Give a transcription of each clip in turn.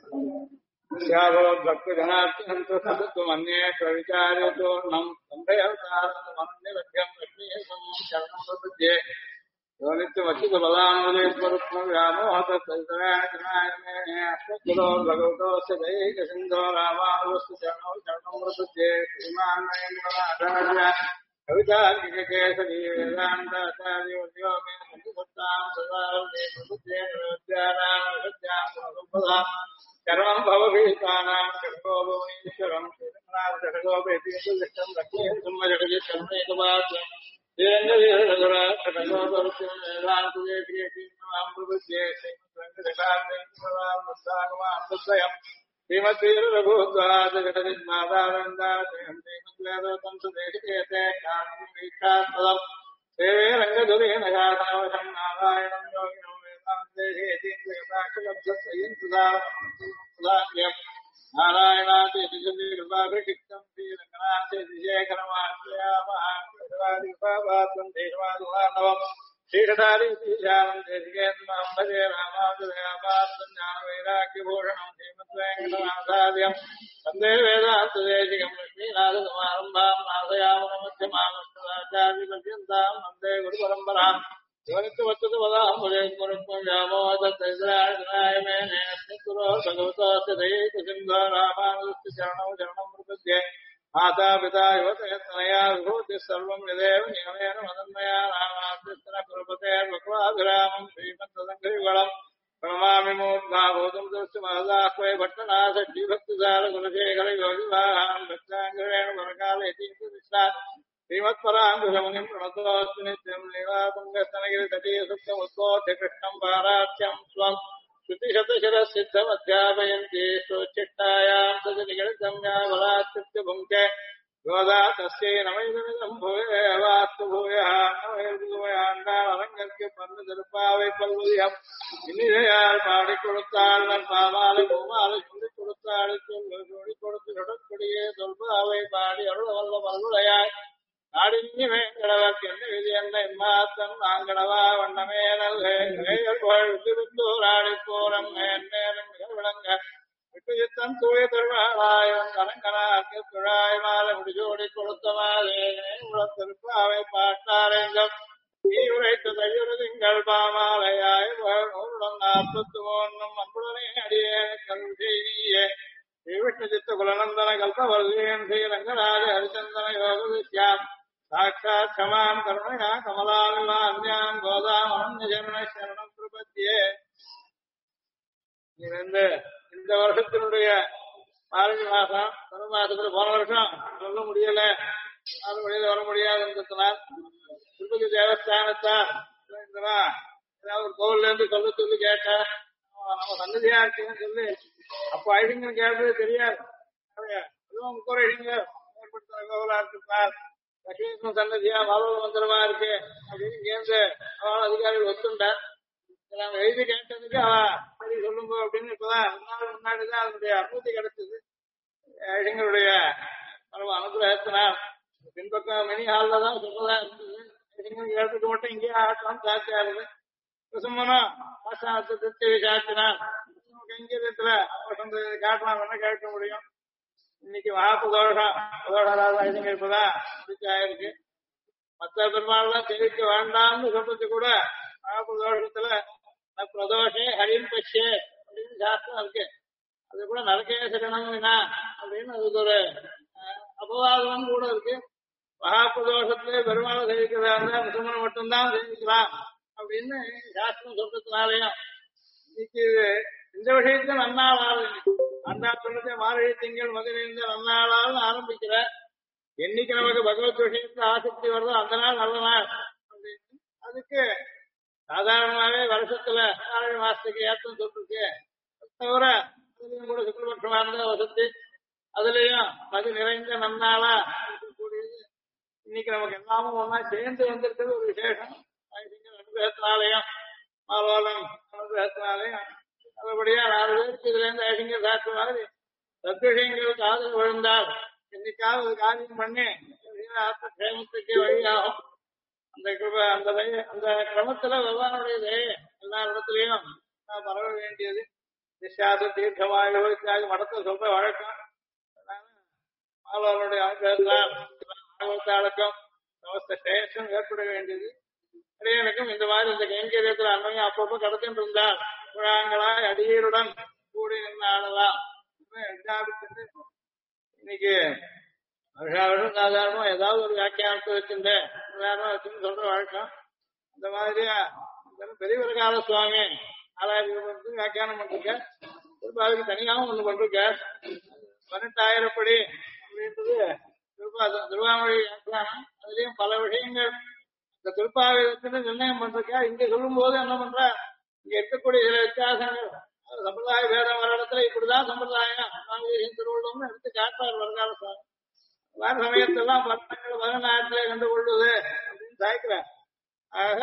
स्याभवद्भक्तजनात्यन्तसतत्वमन्येष्वविचार्यतोऽर्णम् सन्धयवतारमनन्यलभ्यम् लक्ष्मीसमम् शरणम् प्रपद्ये यो नित्यमच्युतबलाम्बुजेश्वरुत्वव्यामोहतस्तरायणे अश्वत्थुरो भगवतोऽस्य दैकसिन्धो रामानुजस्य शरणम् प्रपद्ये श्रीमान् वेङ्कटनाथार्य कवितार्किककेसरी वेदान्ताचार्यो मे सन्निधत्ताम् सदा मे प्रपद्ये निरुद्यानाम् कर्मं भवभीतानां कर्मोपमीश्वरं श्रीरङ्गनाथषडगोपेतीर्थं लक्ष्मीं सुम्मजगति शर्मैकपात्रं श्रीरङ्गवीरघुराखडगोपरुषेवेदान्तदेशीयं प्रपद्ये श्रीमद्वेङ्कटनाथं श्रीमद्वीररघुद्वादजगदिन्मादानन्दाश्रयं श्रीमद्वेदोतं सुदेशिकेते कामिवीक्षात्पदं सेवे रङ्गधुरेण गाथावशं नारायणं योगिनं नारायणादिकृपाभिषिक्तं श्रीरङ्गनाथेशेखरमाश्रयामः श्रीषदादिशालं देशिकेन्द्रं भजे रामानुजदयापात्रं ज्ञानवैराग्यभूषणं श्रीमद्वेङ्कटनाथार्यं वन्दे वेदान्तदेशिकं लक्ष्मीनाथसमारम्भां नाथयामनमध्यमामस्तदाचार्यपर्यन्तां वन्दे गुरुपरम्पराम् माता पिता युवतयस्तनया विभूतिः सर्वं यदेव नियमेन मदन्मया रामाकृष्णकुलपतेर्वक्वाभिरामं श्रीमन्तसङ्घयुगळम् प्रणमामि मूर्धाभूतं दृष्टमहदाह्वय भट्टनाथ श्रीभक्तिसारकुलशेखर योगिवाहान् भक्ताङ्गरेण वरकालयतीन्द्रदिष्टात् श्रीमत्पराङ्कुशमुनिं प्रणतोऽस्मि नित्यं लीलातुङ्गस्तनगिरितटे सुप्तमुत्कोट्य कृष्णं पाराख्यं स्वं श्रुतिशतशिरसिद्धमध्यापयन्ति स्वच्छिष्टायां सजनिगणितं या बलात्कृत्य भुङ्क्ते योदा तस्यै नमैदमिदं भूये वास्तु भूयः नमैर्भूयाण्डारङ्गस्य पन्नदर्पाவை பல்வதியம் இனிதையால் பாடி கொடுத்தாள் பாமாலை பூமாலை சொல்லி கொடுத்தாள் சொல்லி கொடுத்து சொடற்கொடியே சொல்பாவை பாடி அருள வல்ல மல்லுடையாய் நாடினி வேங்கடவர்க்கு என்ன விதி என்ன இம்மாத்தம் நாங்கடவா வண்ணமே நல்லூராடி போரம் மேன்மேலும் மிக விளங்க விட்டுச்சித்தம் தூய திருவாளாயம் கலங்கனாக்கு துழாய் மாலை முடிசூடி கொடுத்த மாலே திருப்பாவை பாட்டாரங்கம் நீ உரைத்த தையுறு திங்கள் பாமாலையாய் 143 அன்புடனே அடியே கருள் செய்தியே श्रीविष्णुचित्त कुलनंदन कल्पवल्लीं श्रीरंगराज हरिचंदन योगविद्यां साक्षात् क्षमां करुणया कमलामिवान्यां गोदामनन्यशरण शरणं प्रपद्ये இந்த வருஷத்தினுடைய மார்கழி மாசம் தமிழ் மாசத்துல போன வருஷம் சொல்ல முடியல வர முடியாதுன்றதுனால் திருப்பதி தேவஸ்தானத்தான் ஏதாவது ஒரு கோவில்ல இருந்து சொல்ல சொல்லி கேட்டேன் நம்ம சன்னதியா இருக்குன்னு சொல்லி அப்போ ஐடிங்கன்னு கேட்டது தெரியாது முக்கோர ஐடிங்க ஏற்படுத்தின கோவிலா இருக்கிறார் லட்சுமி சன்னதியா பாலவ மந்திரமா இருக்கு அப்படின்னு கேந்து அவன் அதிகாரிகள் ஒத்துண்டார் நாம எழுதி கேட்டதுக்கு சரி சொல்லுங்க அப்படின்னு இப்பதான் 2 நாள் முன்னாடிதான் அதனுடைய அனுமதி கிடைச்சது ஐடிங்களுடைய அனுகிரகத்தினால் பின்பக்கம் மினி ஹால்ல தான் சொல்றதா இருந்தது ஐடிங்க கேட்டதுக்கு மட்டும் இங்கேயே ஆட்டலாம் சாத்தியா இருக்கு சும்மனும் ஆசானத்தை திருப்தி சாத்தினால் கைங்கரியத்துல காட்டலாம் என்ன கேட்க முடியும் இன்னைக்கு மகாபிரதோஷம் இப்பதான் ஆயிருக்கு மற்ற பெருமாள்லாம் தெரிவிக்க வேண்டாம்னு சொல்றது கூட மகாபிரதோஷத்துல பிரதோஷே ஹரிம் பட்சே அப்படின்னு சாஸ்திரம் இருக்கு அது கூட நரகே சரணம்னா அப்படின்னு அதுக்கு ஒரு அபவாதமும் கூட இருக்கு மகாபிரதோஷத்திலே பெருமாளை சேவிக்கிறதா இருந்தா முஸ்லிமன் மட்டும்தான் சேவிக்கலாம் அப்படின்னு சாஸ்திரம் சொல்றதுனாலையும் இன்னைக்கு இந்த விஷயத்துல நன்னாளால் அண்ணா சொல்றது மார்கழி திங்கள் மதுரைந்த நன்னாளால் ஆரம்பிக்கிற என்னைக்கு நமக்கு பகவத் விஷயத்துல ஆசக்தி வருதோ அந்த நாள் நல்ல நாள் அப்படின்னு அதுக்கு சாதாரணமாவே வருஷத்துல மார்கழி மாசத்துக்கு ஏற்றம் சொல்லிருக்கு தவிர அதுலயும் கூட சுக்லபட்சமா இருந்த வசதி அதுலயும் மது நிறைந்த நன்னாளா இருக்கக்கூடியது இன்னைக்கு நமக்கு எல்லாமும் ஒன்னா சேர்ந்து வந்திருக்கிறது ஒரு விசேஷம் அனுகிரகத்தினாலையும் மாலோலம் அனுகிரகத்தினாலையும் அதுபடியா 4 பேருக்கு இதுல இருந்து ஐடிங்க சாட்சி மாதிரி சத்விஷயங்கள் காதல் விழுந்தால் என்னைக்காவது ஒரு காரியம் பண்ணி ஆத்மக்ஷேமத்துக்கு வழியாகும் அந்த அந்த கிரமத்துல பகவானுடைய எல்லா இடத்துலயும் பரவ வேண்டியது நிஷாத தீர்க்கமாக இத்தியாதி மடத்தை சொல்ற வழக்கம். மாணவர்களுடைய அனுகிரகத்தால் பாகவத்தாளுக்கும் சமஸ்த ஸ்ரேயஸும் ஏற்பட வேண்டியது. இடையனுக்கும் இந்த மாதிரி இந்த கைங்கரியத்தில் அன்னையும் அப்பப்போ கடத்திட்டு இருந்தால் குழாங்களாய் அடியருடன் கூடி நின்று ஆடலாம். இன்னைக்கு வருஷம் சாதாரணமா ஏதாவது ஒரு வியாக்கியானத்தை வச்சிருந்தேன் உதாரணம் வச்சுன்னு சொல்ற வழக்கம். இந்த மாதிரியா பெரியவரகால சுவாமி ஆலாயிரத்தி வியாக்கியானம் பண்ணிருக்க. திருப்பாவுக்கு தனியாகவும் ஒண்ணு பண்ணிருக்க. 18,000 படி அப்படின்றது திருவாமொழி வியாக்கியானம். அதுலயும் பல விஷயங்கள் இந்த திருப்பாவிதத்துல நிர்ணயம் பண்றா. இங்க சொல்லும் போது என்ன பண்ற, இங்க இருக்கக்கூடிய சில வித்தியாசங்கள் சம்பிரதாய பேதம் வர இடத்துல இப்படிதான் சம்பிரதாயம் திருவள்ளுவம்னு எடுத்து காட்டார் வருங்கால சுவாமி. வேற சமயத்தெல்லாம் 16,000 கண்டு கொள்ளுது அப்படின்னு சாய்க்கிறார். ஆக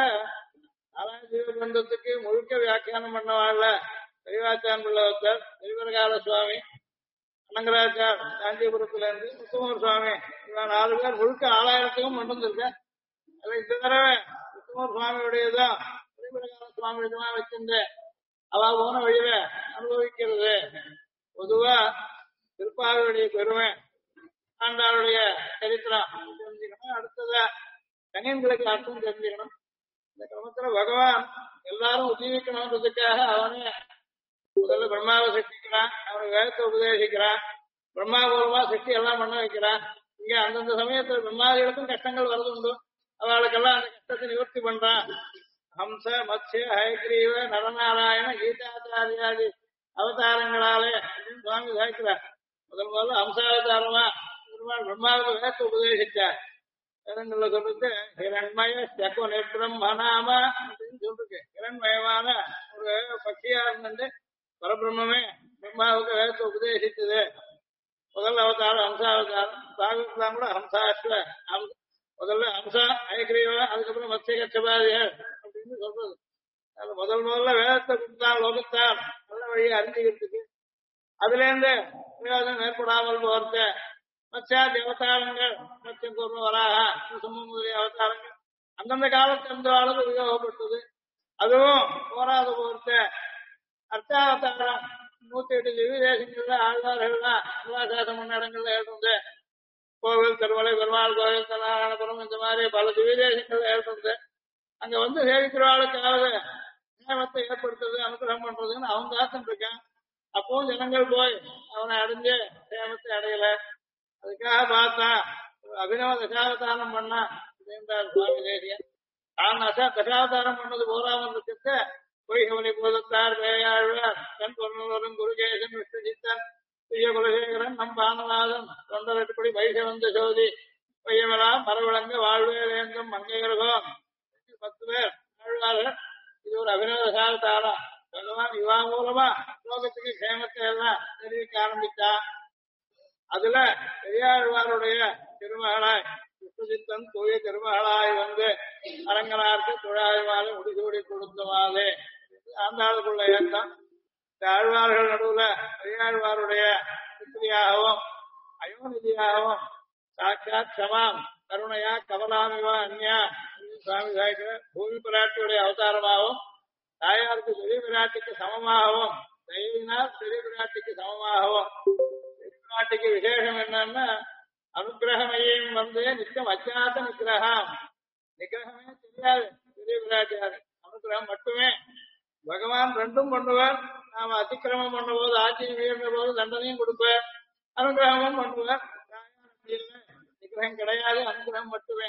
ஜீவபந்தத்துக்கு முழுக்க வியாக்கியானம் பண்ணவாழ்ல பெரியவாச்சான் பிள்ளவத்தர், பெரியவரகால சுவாமி, அனங்கராச்சார் காஞ்சிபுரத்துல இருந்து முத்துமூர் சுவாமி, இவன் 4 பேர் முழுக்க 6,000த்துக்கும் கொண்டிருக்க. அது இந்த தடவை முத்துமூர் சுவாமியுடையதான் பெரியவரகால சுவாமி இதெல்லாம் வச்சிருந்தேன். அவ போன வழியில அனுபவிக்கிறது. பொதுவா திருப்பாவியுடைய பெருமை, ஆண்டாளுடைய சரித்திரம் தெரிஞ்சுக்கணும். அடுத்தத கணியன்களுக்கு அர்த்தம் தெரிஞ்சுக்கணும். இந்த கிரமத்துல பகவான் எல்லாரும் உஜீவிக்கணும்ன்றதுக்காக அவனே முதல்ல பிரம்மாவை சக்திக்கிறான், அவனுக்கு வேதத்தை உபதேசிக்கிறான், பிரம்மா மூலமா சக்தி எல்லாம் பண்ண வைக்கிறான். இங்க அந்தந்த சமயத்துல பிரம்மாதிகளுக்கும் கஷ்டங்கள் வருதுண்டு, அவளுக்கெல்லாம் அந்த கஷ்டத்தை நிவர்த்தி பண்றான். ஹம்ச மத்ய ஹயக்ரீவ நரநாராயண கீதாச்சாரியாதி அவதாரங்களாலே அப்படின்னு சுவாமி சாய்க்கிறார். முதல்ல ஹம்சாவதாரமா பெருமாள் பிரம்மாவுக்கு வேதத்தை உபதேசிச்சார். வேதங்கள்ல சொல்றது ஹிரண்மய சக்கு நிர்பிரம்மநாம அப்படின்னு சொல்லிருக்கு. ஹிரண்மயமான ஒரு பக்தியா இருந்து பரபிரம்மே பிரம்மாவுக்கு வேதத்தை உபதேசித்தது. முதல் அவதாரம் ஹம்சாவதாரம். பாகவத்லாம் கூட ஹம்சாஸ்வ முதல்ல ஹம்சா ஐக்கிரீவ, அதுக்கப்புறம் மத்ய கச்சபாதிகள் அப்படின்னு சொல்றது. அது முதல்ல வேதத்தை கொடுத்தால் லோகத்தால் நல்ல வழியை அறிஞ்சுக்கிறதுக்கு, அதுல இருந்து பிரயோஜனம் ஏற்படாமல் போறது. மத்யாதி அவதாரங்கள் மத்தியம் கூர்ம வராக சும்ம முதலிய அவதாரங்கள் அந்தந்த காலத்து அந்த அளவு உபயோகப்பட்டது. அதுவும் போராத போர்த்த அர்த்தாவதாரம் 108 திவ்ய தேசங்கள்ல ஆழ்வார்கள்லாம் சிவாசாசம் பண்ண இடங்கள்ல ஏற்படுது. கோவில் திருமலை பெருமாள் கோவில் நாராயணபுரம் இந்த மாதிரி பல திவ்ய தேசங்கள்ல ஏற்படுது. அங்க வந்து சேவிக்கிறவாளுக்காவது நியமத்தை ஏற்படுத்துறது அனுகிரகம் பண்றதுன்னு அவன் காத்துட்டு இருக்கான். அப்பவும் ஜனங்கள் போய் அவனை அடைஞ்சு சேமத்தை அடையல. அதுக்காக பார்த்தா அபிநவ தசாவதாரம் பண்ணா அப்படின்றார் சுவாமி தேசியன். தான் தசாவதாரம் பண்ணது போராமல் இருக்கிறத பொய்கவனி பூதத்தார் பேயாழ்வார் தன் பொருளும் குருகேசன் விஷ்ணுஜித்தன் பிரிய குலசேகரன் நம் பானநாதன் தொண்டரெட்டுப்படி வைசவந்த ஜோதி பையமெல்லாம் மரவிளங்க வாழ்வேலேங்கும் மங்கையர்கோம் 10 பேர் ஆழ்வார்கள். இது ஒரு அபிநவ தசாவதாரம். பகவான் இவா மூலமா லோகத்துக்கு சேமத்தை எல்லாம் தெரிவிக்க ஆரம்பித்தா. அதுல பெரியாழ்வாருடைய திருமகளாய் விஷ்ணுஜித்தன் தூய திருமகளாய் வந்து அரங்கனாருக்கு துழாய்வாறு முடிசூடி கொடுத்தவாதே ஆண்டாளுக்குள்ள ஏற்றம். இந்த ஆழ்வார்கள் நடுவுல பெரியாழ்வாருடைய புத்திரியாகவும் அயோநிதியாகவும் சாட்சாத் சமாம் கருணையா கமலாமிவா அந்யா சுவாமி சாய்க்கிற பூமி பிராட்டியுடைய அவதாரமாகவும், தாயாருக்கு பெரிய பிராட்டிக்கு சமமாகவும், தெய்வினால் பெரிய பிராட்டிக்கு சமமாகவும், நாட்டுக்கு விசேஷம் என்னன்னா அனுகிரகமையும் வந்து நிச்சயம் அஜாத்த நிகிரகம். நிகிரகமே தெரியாது பெரிய பிராட்டியாரு, அனுகிரகம் மட்டுமே. பகவான் ரெண்டும் பண்ணுவார். நாம அதிக்கிரமம் பண்ணும் போது ஆட்சியும் மீறின போது தண்டனையும் கொடுப்பார், அனுகிரகமும் பண்ணுவார். நிகிரகம் கிடையாது, அனுகிரகம் மட்டுமே.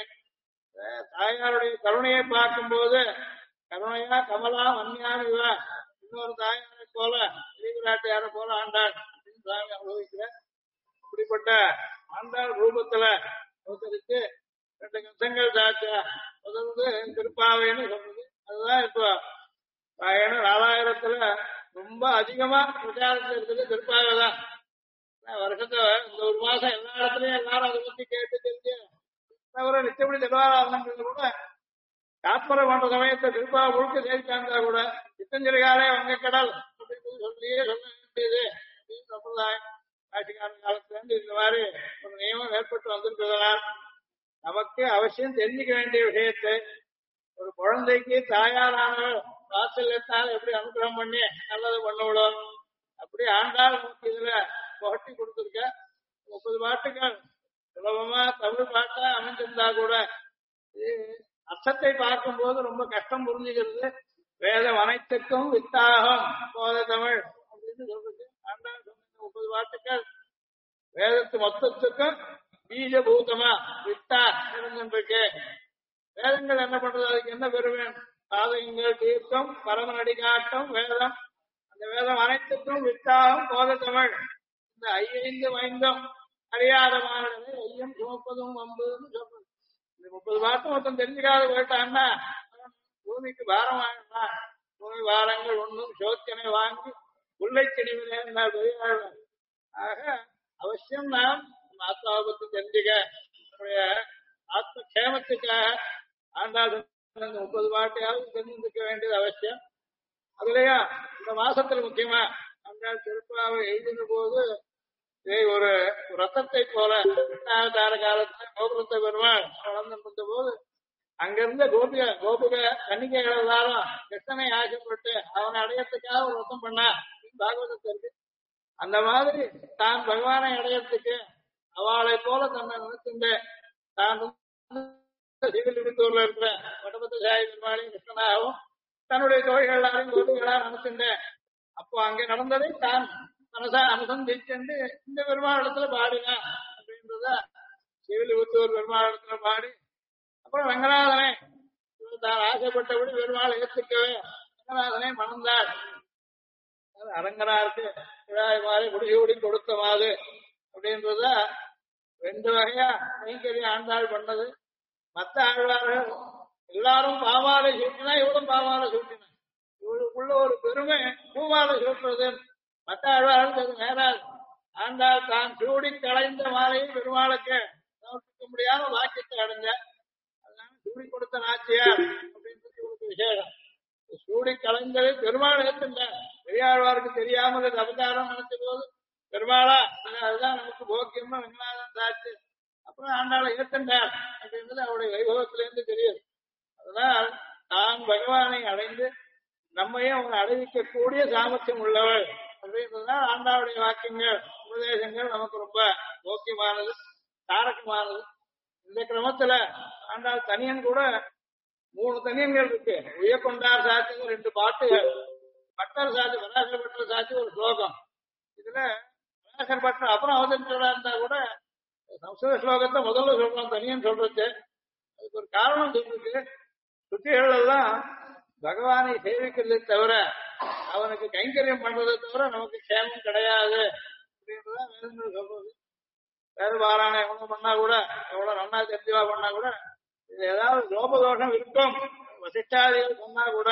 தாயாருடைய கருணையை பார்க்கும் போது கருணையா கமலா வன்னியானுவா இன்னொரு தாயாரை போல பெரிய பிராட்டியாரை போல ஆண்டாள் அப்படின்னு சுவாமி அனுபவிக்கிறார். இப்படிப்பட்ட ஆண்டாள் ரூபத்துல அவதரித்து 2 கம்சங்கள் சாச்சா. முதல்ல திருப்பாவைன்னு சொல்றது. அதுதான் இப்போ 4000த்துல ரொம்ப அதிகமா பிரச்சாரத்துல இருக்குது திருப்பாவை தான். வருஷத்துல இந்த 1 மாசம் எல்லா இடத்துலயும் எல்லாரும் அதை பத்தி கேட்டு தெரிஞ்சு தவிர நிச்சயப்படி திருவாராதனங்கள் கூட காத்மரை பண்ற சமயத்தை திருப்பாவை முழுக்க சேர்த்தாந்தா கூட சித்தஞ்சலிகாலே வங்க கடல் அப்படின்னு சொல்லியே சொல்ல வேண்டியது அப்படின்னு சம்பிரதாயம் ஆட்சிக்கான காலத்துல இருந்து இந்த மாதிரி ஒரு நியமம் ஏற்பட்டு வந்திருப்பதனால் நமக்கு அவசியம் தெரிஞ்சுக்க வேண்டிய விஷயத்தை ஒரு குழந்தைக்கு தாயாரானவர் வாசல்யத்தால் எப்படி அனுகிரகம் பண்ணி நல்லது பண்ணவிடும், அப்படி ஆண்டாள் நமக்கு இதுல புகட்டி கொடுத்துருக்க 30 பாட்டுகள் சுலபமா தமிழ் பாட்டா அமைஞ்சிருந்தா கூட இது அர்த்தத்தை பார்க்கும்போது ரொம்ப கஷ்டம் புரிஞ்சுக்கிறது. வேதம் அனைத்துக்கும் வித்தாகம் போத தமிழ் அப்படின்னு சொல்றது. ஆண்டாள் சொன்ன 30 பாட்டுகள் வேதத்து மொத்தத்துக்கும் பீஜபூதமா வித்தா இருந்துருக்கு. வேதங்கள் என்ன பண்றது? அதுக்கு என்ன பெறுவேன்? சாதகங்கள் தீர்க்கம் பரம நடிகாட்டம் வேதம். அந்த வேதம் அனைத்துக்கும் வித்தாகம் போத தமிழ். இந்த ஐந்து ஐந்தும் அறியாத மாணவர்கள் ஐயம் சுமப்பதும் வம்புன்னு சொல்றது. இந்த 30 பாட்டும் மொத்தம் தெரிஞ்சுக்காத போயிட்டான்னா பூமிக்கு பாரம் ஆகிடலாம். பூமி வாரங்கள் ஒன்றும் சோத்தியனை வாங்கி உள்ளை செடிவிலே பெரியாள். ஆக அவசியம் நாம் ஆத்மாபத்து தெரிஞ்சுக்க நம்முடைய ஆத்ம கேமத்துக்காக ஆண்டாள் 30 பாட்டையாவது தெரிஞ்சுக்க வேண்டியது அவசியம். அதுலயா இந்த மாசத்துல முக்கியமா ஆண்டாள் திருப்பாவை எழுதின போது இதை ஒரு ரத்தத்தை போல தார காலத்துல கோபுரத்தை பெருமாள் வளர்ந்துருந்த போது அங்கிருந்த கோபுக கன்னிகைகள் எல்லாரும் கிருஷ்ணனை ஆசைப்பட்டு அவனை அடையறதுக்காக ஒரு ரத்தம் பண்ணா பாகவதத்திற்கு. அந்த மாதிரி தான் பகவானை அடையறதுக்கு அவளை போல தன்னை நினைச்சுண்டு தான் சிவிலிபுத்தூர்ல இருக்கிற வடபத்த சாயி பெருமாளையும் கிருஷ்ணனாகவும் தன்னுடைய தோழிகள் எல்லாரையும் கோபிகளா நினைச்சுட்டேன். அப்போ அங்க நடந்ததை தான் மனசா அனுசந்திச்சுண்டு இந்த பெருமாளத்துல பாடினா அப்படின்றத சிவிலிபுத்தூர் பெருமாளத்துல பாடி அப்புறம் வெங்கநாதனை தான் ஆசைப்பட்டபடி பெருமாள் ஏற்றுக்கவே வெங்கநாதனை மணந்தாள். அரங்கனாருக்கு விழாய் மாதிரி முடிசூடி கொடுத்த மாது அப்படின்றத 2 வகையா கைங்கரிய ஆண்டாள் பண்ணது. மற்ற ஆழ்வார்கள் எல்லாரும் பாவாலை சூட்டினா இவளும் பாவாலை சூட்டினா இவளுக்குள்ள ஒரு பெருமை பூமாலை சூட்டுறது. மற்ற ஆழ்வார்களுக்கு அது நேராது. ஆண்டாள் தான் சூடி களைந்த மாலையை பெருமாளுக்கு சமர்ப்பிக்க முடியாம வாக்கியத்தை அடைஞ்ச. அதனால சூடி கொடுத்த நாச்சியார் அப்படின்றது இவளுக்கு விசேஷம். சூடி கலைந்ததை பெருமாள் ஏற்றுண்ட. பெரியாழ்வாருக்கு தெரியாமல் அது அவதாரம் நினைச்ச போது பெருமாளா அதுதான் நமக்கு போக்கியம்னு வெங்கநாதன் சாட்சி. அப்புறம் ஆண்டாளை ஏற்றுண்டார் அப்படின்றது அவருடைய வைபவத்திலிருந்து தெரியுது. அதனால் தான் பகவானை அடைந்து நம்மையும் அவங்க அடைவிக்கக்கூடிய சாமர்த்தியம் உள்ளவள் அப்படின்றதுதான் ஆண்டாளுடைய வாக்கியங்கள் உபதேசங்கள் நமக்கு ரொம்ப போக்கியமானது தாரகமானது. இந்த கிரமத்துல ஆண்டாள் தனியன் கூட 3 தனியன்கள் இருக்கு. உயர்கொண்டார் சாட்சி 2 பாட்டுகள், பட்டர் சாட்சி பராசர பட்டர் சாட்சி ஒரு ஸ்லோகம். இதுல பராசர பட்டர் அப்புறம் அவதரிச்சவரா இருந்தா கூட சம்ஸ்கிருத ஸ்லோகத்தை முதல்ல சொல்றோம் தனியன் சொல்றது. அதுக்கு ஒரு காரணம் சொல்றது. சுத்திகள் எல்லாம் பகவானை சேவிக்கிறதை தவிர அவனுக்கு கைங்கரியம் பண்றதை தவிர நமக்கு சேமம் கிடையாது அப்படின்றதான் வேதங்கள் சொல்றது. வேத பாராயணம் எவ்வளவு பண்ணா கூட எவ்வளவு நன்னா தெரிஞ்சவா பண்ணா கூட இது ஏதாவது லோபதோஷம் இருக்கும் வசிஷ்டாதிகள் சொன்னா கூட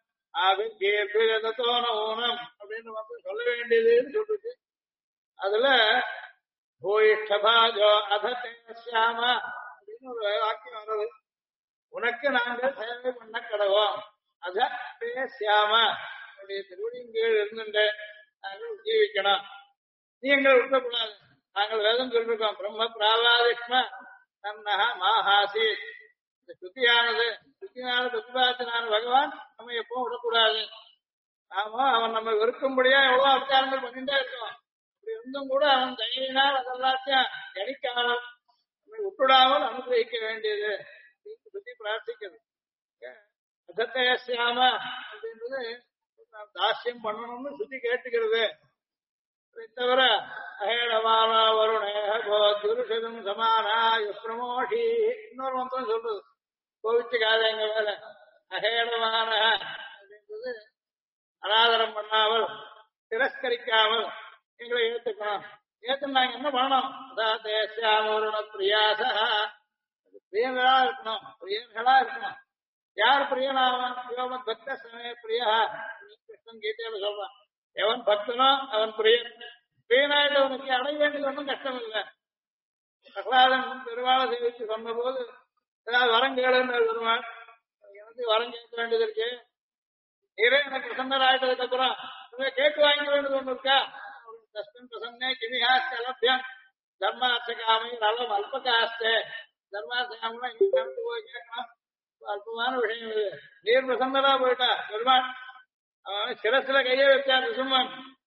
ஊனம் அப்படின்னு வந்து சொல்ல வேண்டியதுன்னு சொல்றது. அதுல பூயிஷ்டபாஜோ அதேசியாம அப்படின்னு ஒரு வாக்கியம் வருது. உனக்கு நாங்கள் சேவை பண்ண கடவோம் அதேசியாம உடைய திருவடியின் கீழ் இருந்துட்டு நாங்கள் ஜீவிக்கணும். நீ எங்களை விட்டக்கூடாது. நாங்கள் வேதம் சொல்லிருக்கோம் பிரம்ம பிராவாதிஷ்ம தன்னஹ மாஹாசி. இந்த சுத்தியானது சுத்தினால பிரதிபாத்தினான பகவான் நம்ம எப்பவும் விடக்கூடாது. நாம அவன் நம்ம வெறுக்கும்படியா எவ்வளவு அவதாரங்கள் பண்ணிட்டே இருக்கோம். அப்படி இருந்தும் கூட அவன் தயிரினால் அதெல்லாத்தையும் கணிக்காமல் நம்மை விட்டுடாமல் அனுகிரகிக்க வேண்டியது சுத்தி பிரார்த்திக்கிறது. அதத்தையாம அப்படின்றது தாசியம் பண்ணணும்னு சுத்தி கேட்டுக்கிறது. அதை தவிர அகேடமான வருணேகம் சமானா பிரமோஷி இன்னொரு மந்திரம் சொல்றது. கோவிச்சுக்காத எங்க வேலை அகேடமான அப்படின்றது அனாதரம் பண்ணாமல் திரஸ்கரிக்காமல் எங்களை ஏத்துக்கணும். ஏத்து நாங்க என்ன பண்ணணும்? தேசியாமருண பிரியாசா பிரியங்களா இருக்கணும். பிரியங்களா இருக்கணும். யார் பிரியனாவன்? யோமத் பக்த சமய பிரியா கிருஷ்ணன் கீதையில சொல்றான். எவன் பக்தனோ அவன் பிரியன். பிரியனாயிட்டவனுக்கு அடைய வேண்டியது ஒன்றும் கஷ்டம் இல்லை. பிரகலாதன் பெருமாளை சேவிச்சு சொன்ன போது ஏதாவது வரம் கேளுன்னு பெருமாள் எனக்கு வரம் கேட்க வேண்டியது இருக்கு. நீரே எனக்கு பிரசன்னர் ஆயிட்டதுக்கு அப்புறம் கேட்டு வாங்க வேண்டியது ஒண்ணு இருக்கா? தஸ்மின் பிரசன்னே கிமிஹாஸ்தே லப்யம் தர்மார்த்தகாமை நலம் அல்பகாஸ்தே. தர்மார்த்தகாமலாம் இங்க நடந்து போய் கேட்கலாம். அல்பமான விஷயம் இது. நீர் பிரசன்னரா போயிட்டா பெருமாள் அவன் சிரசுல கையை வச்சா சும்மன்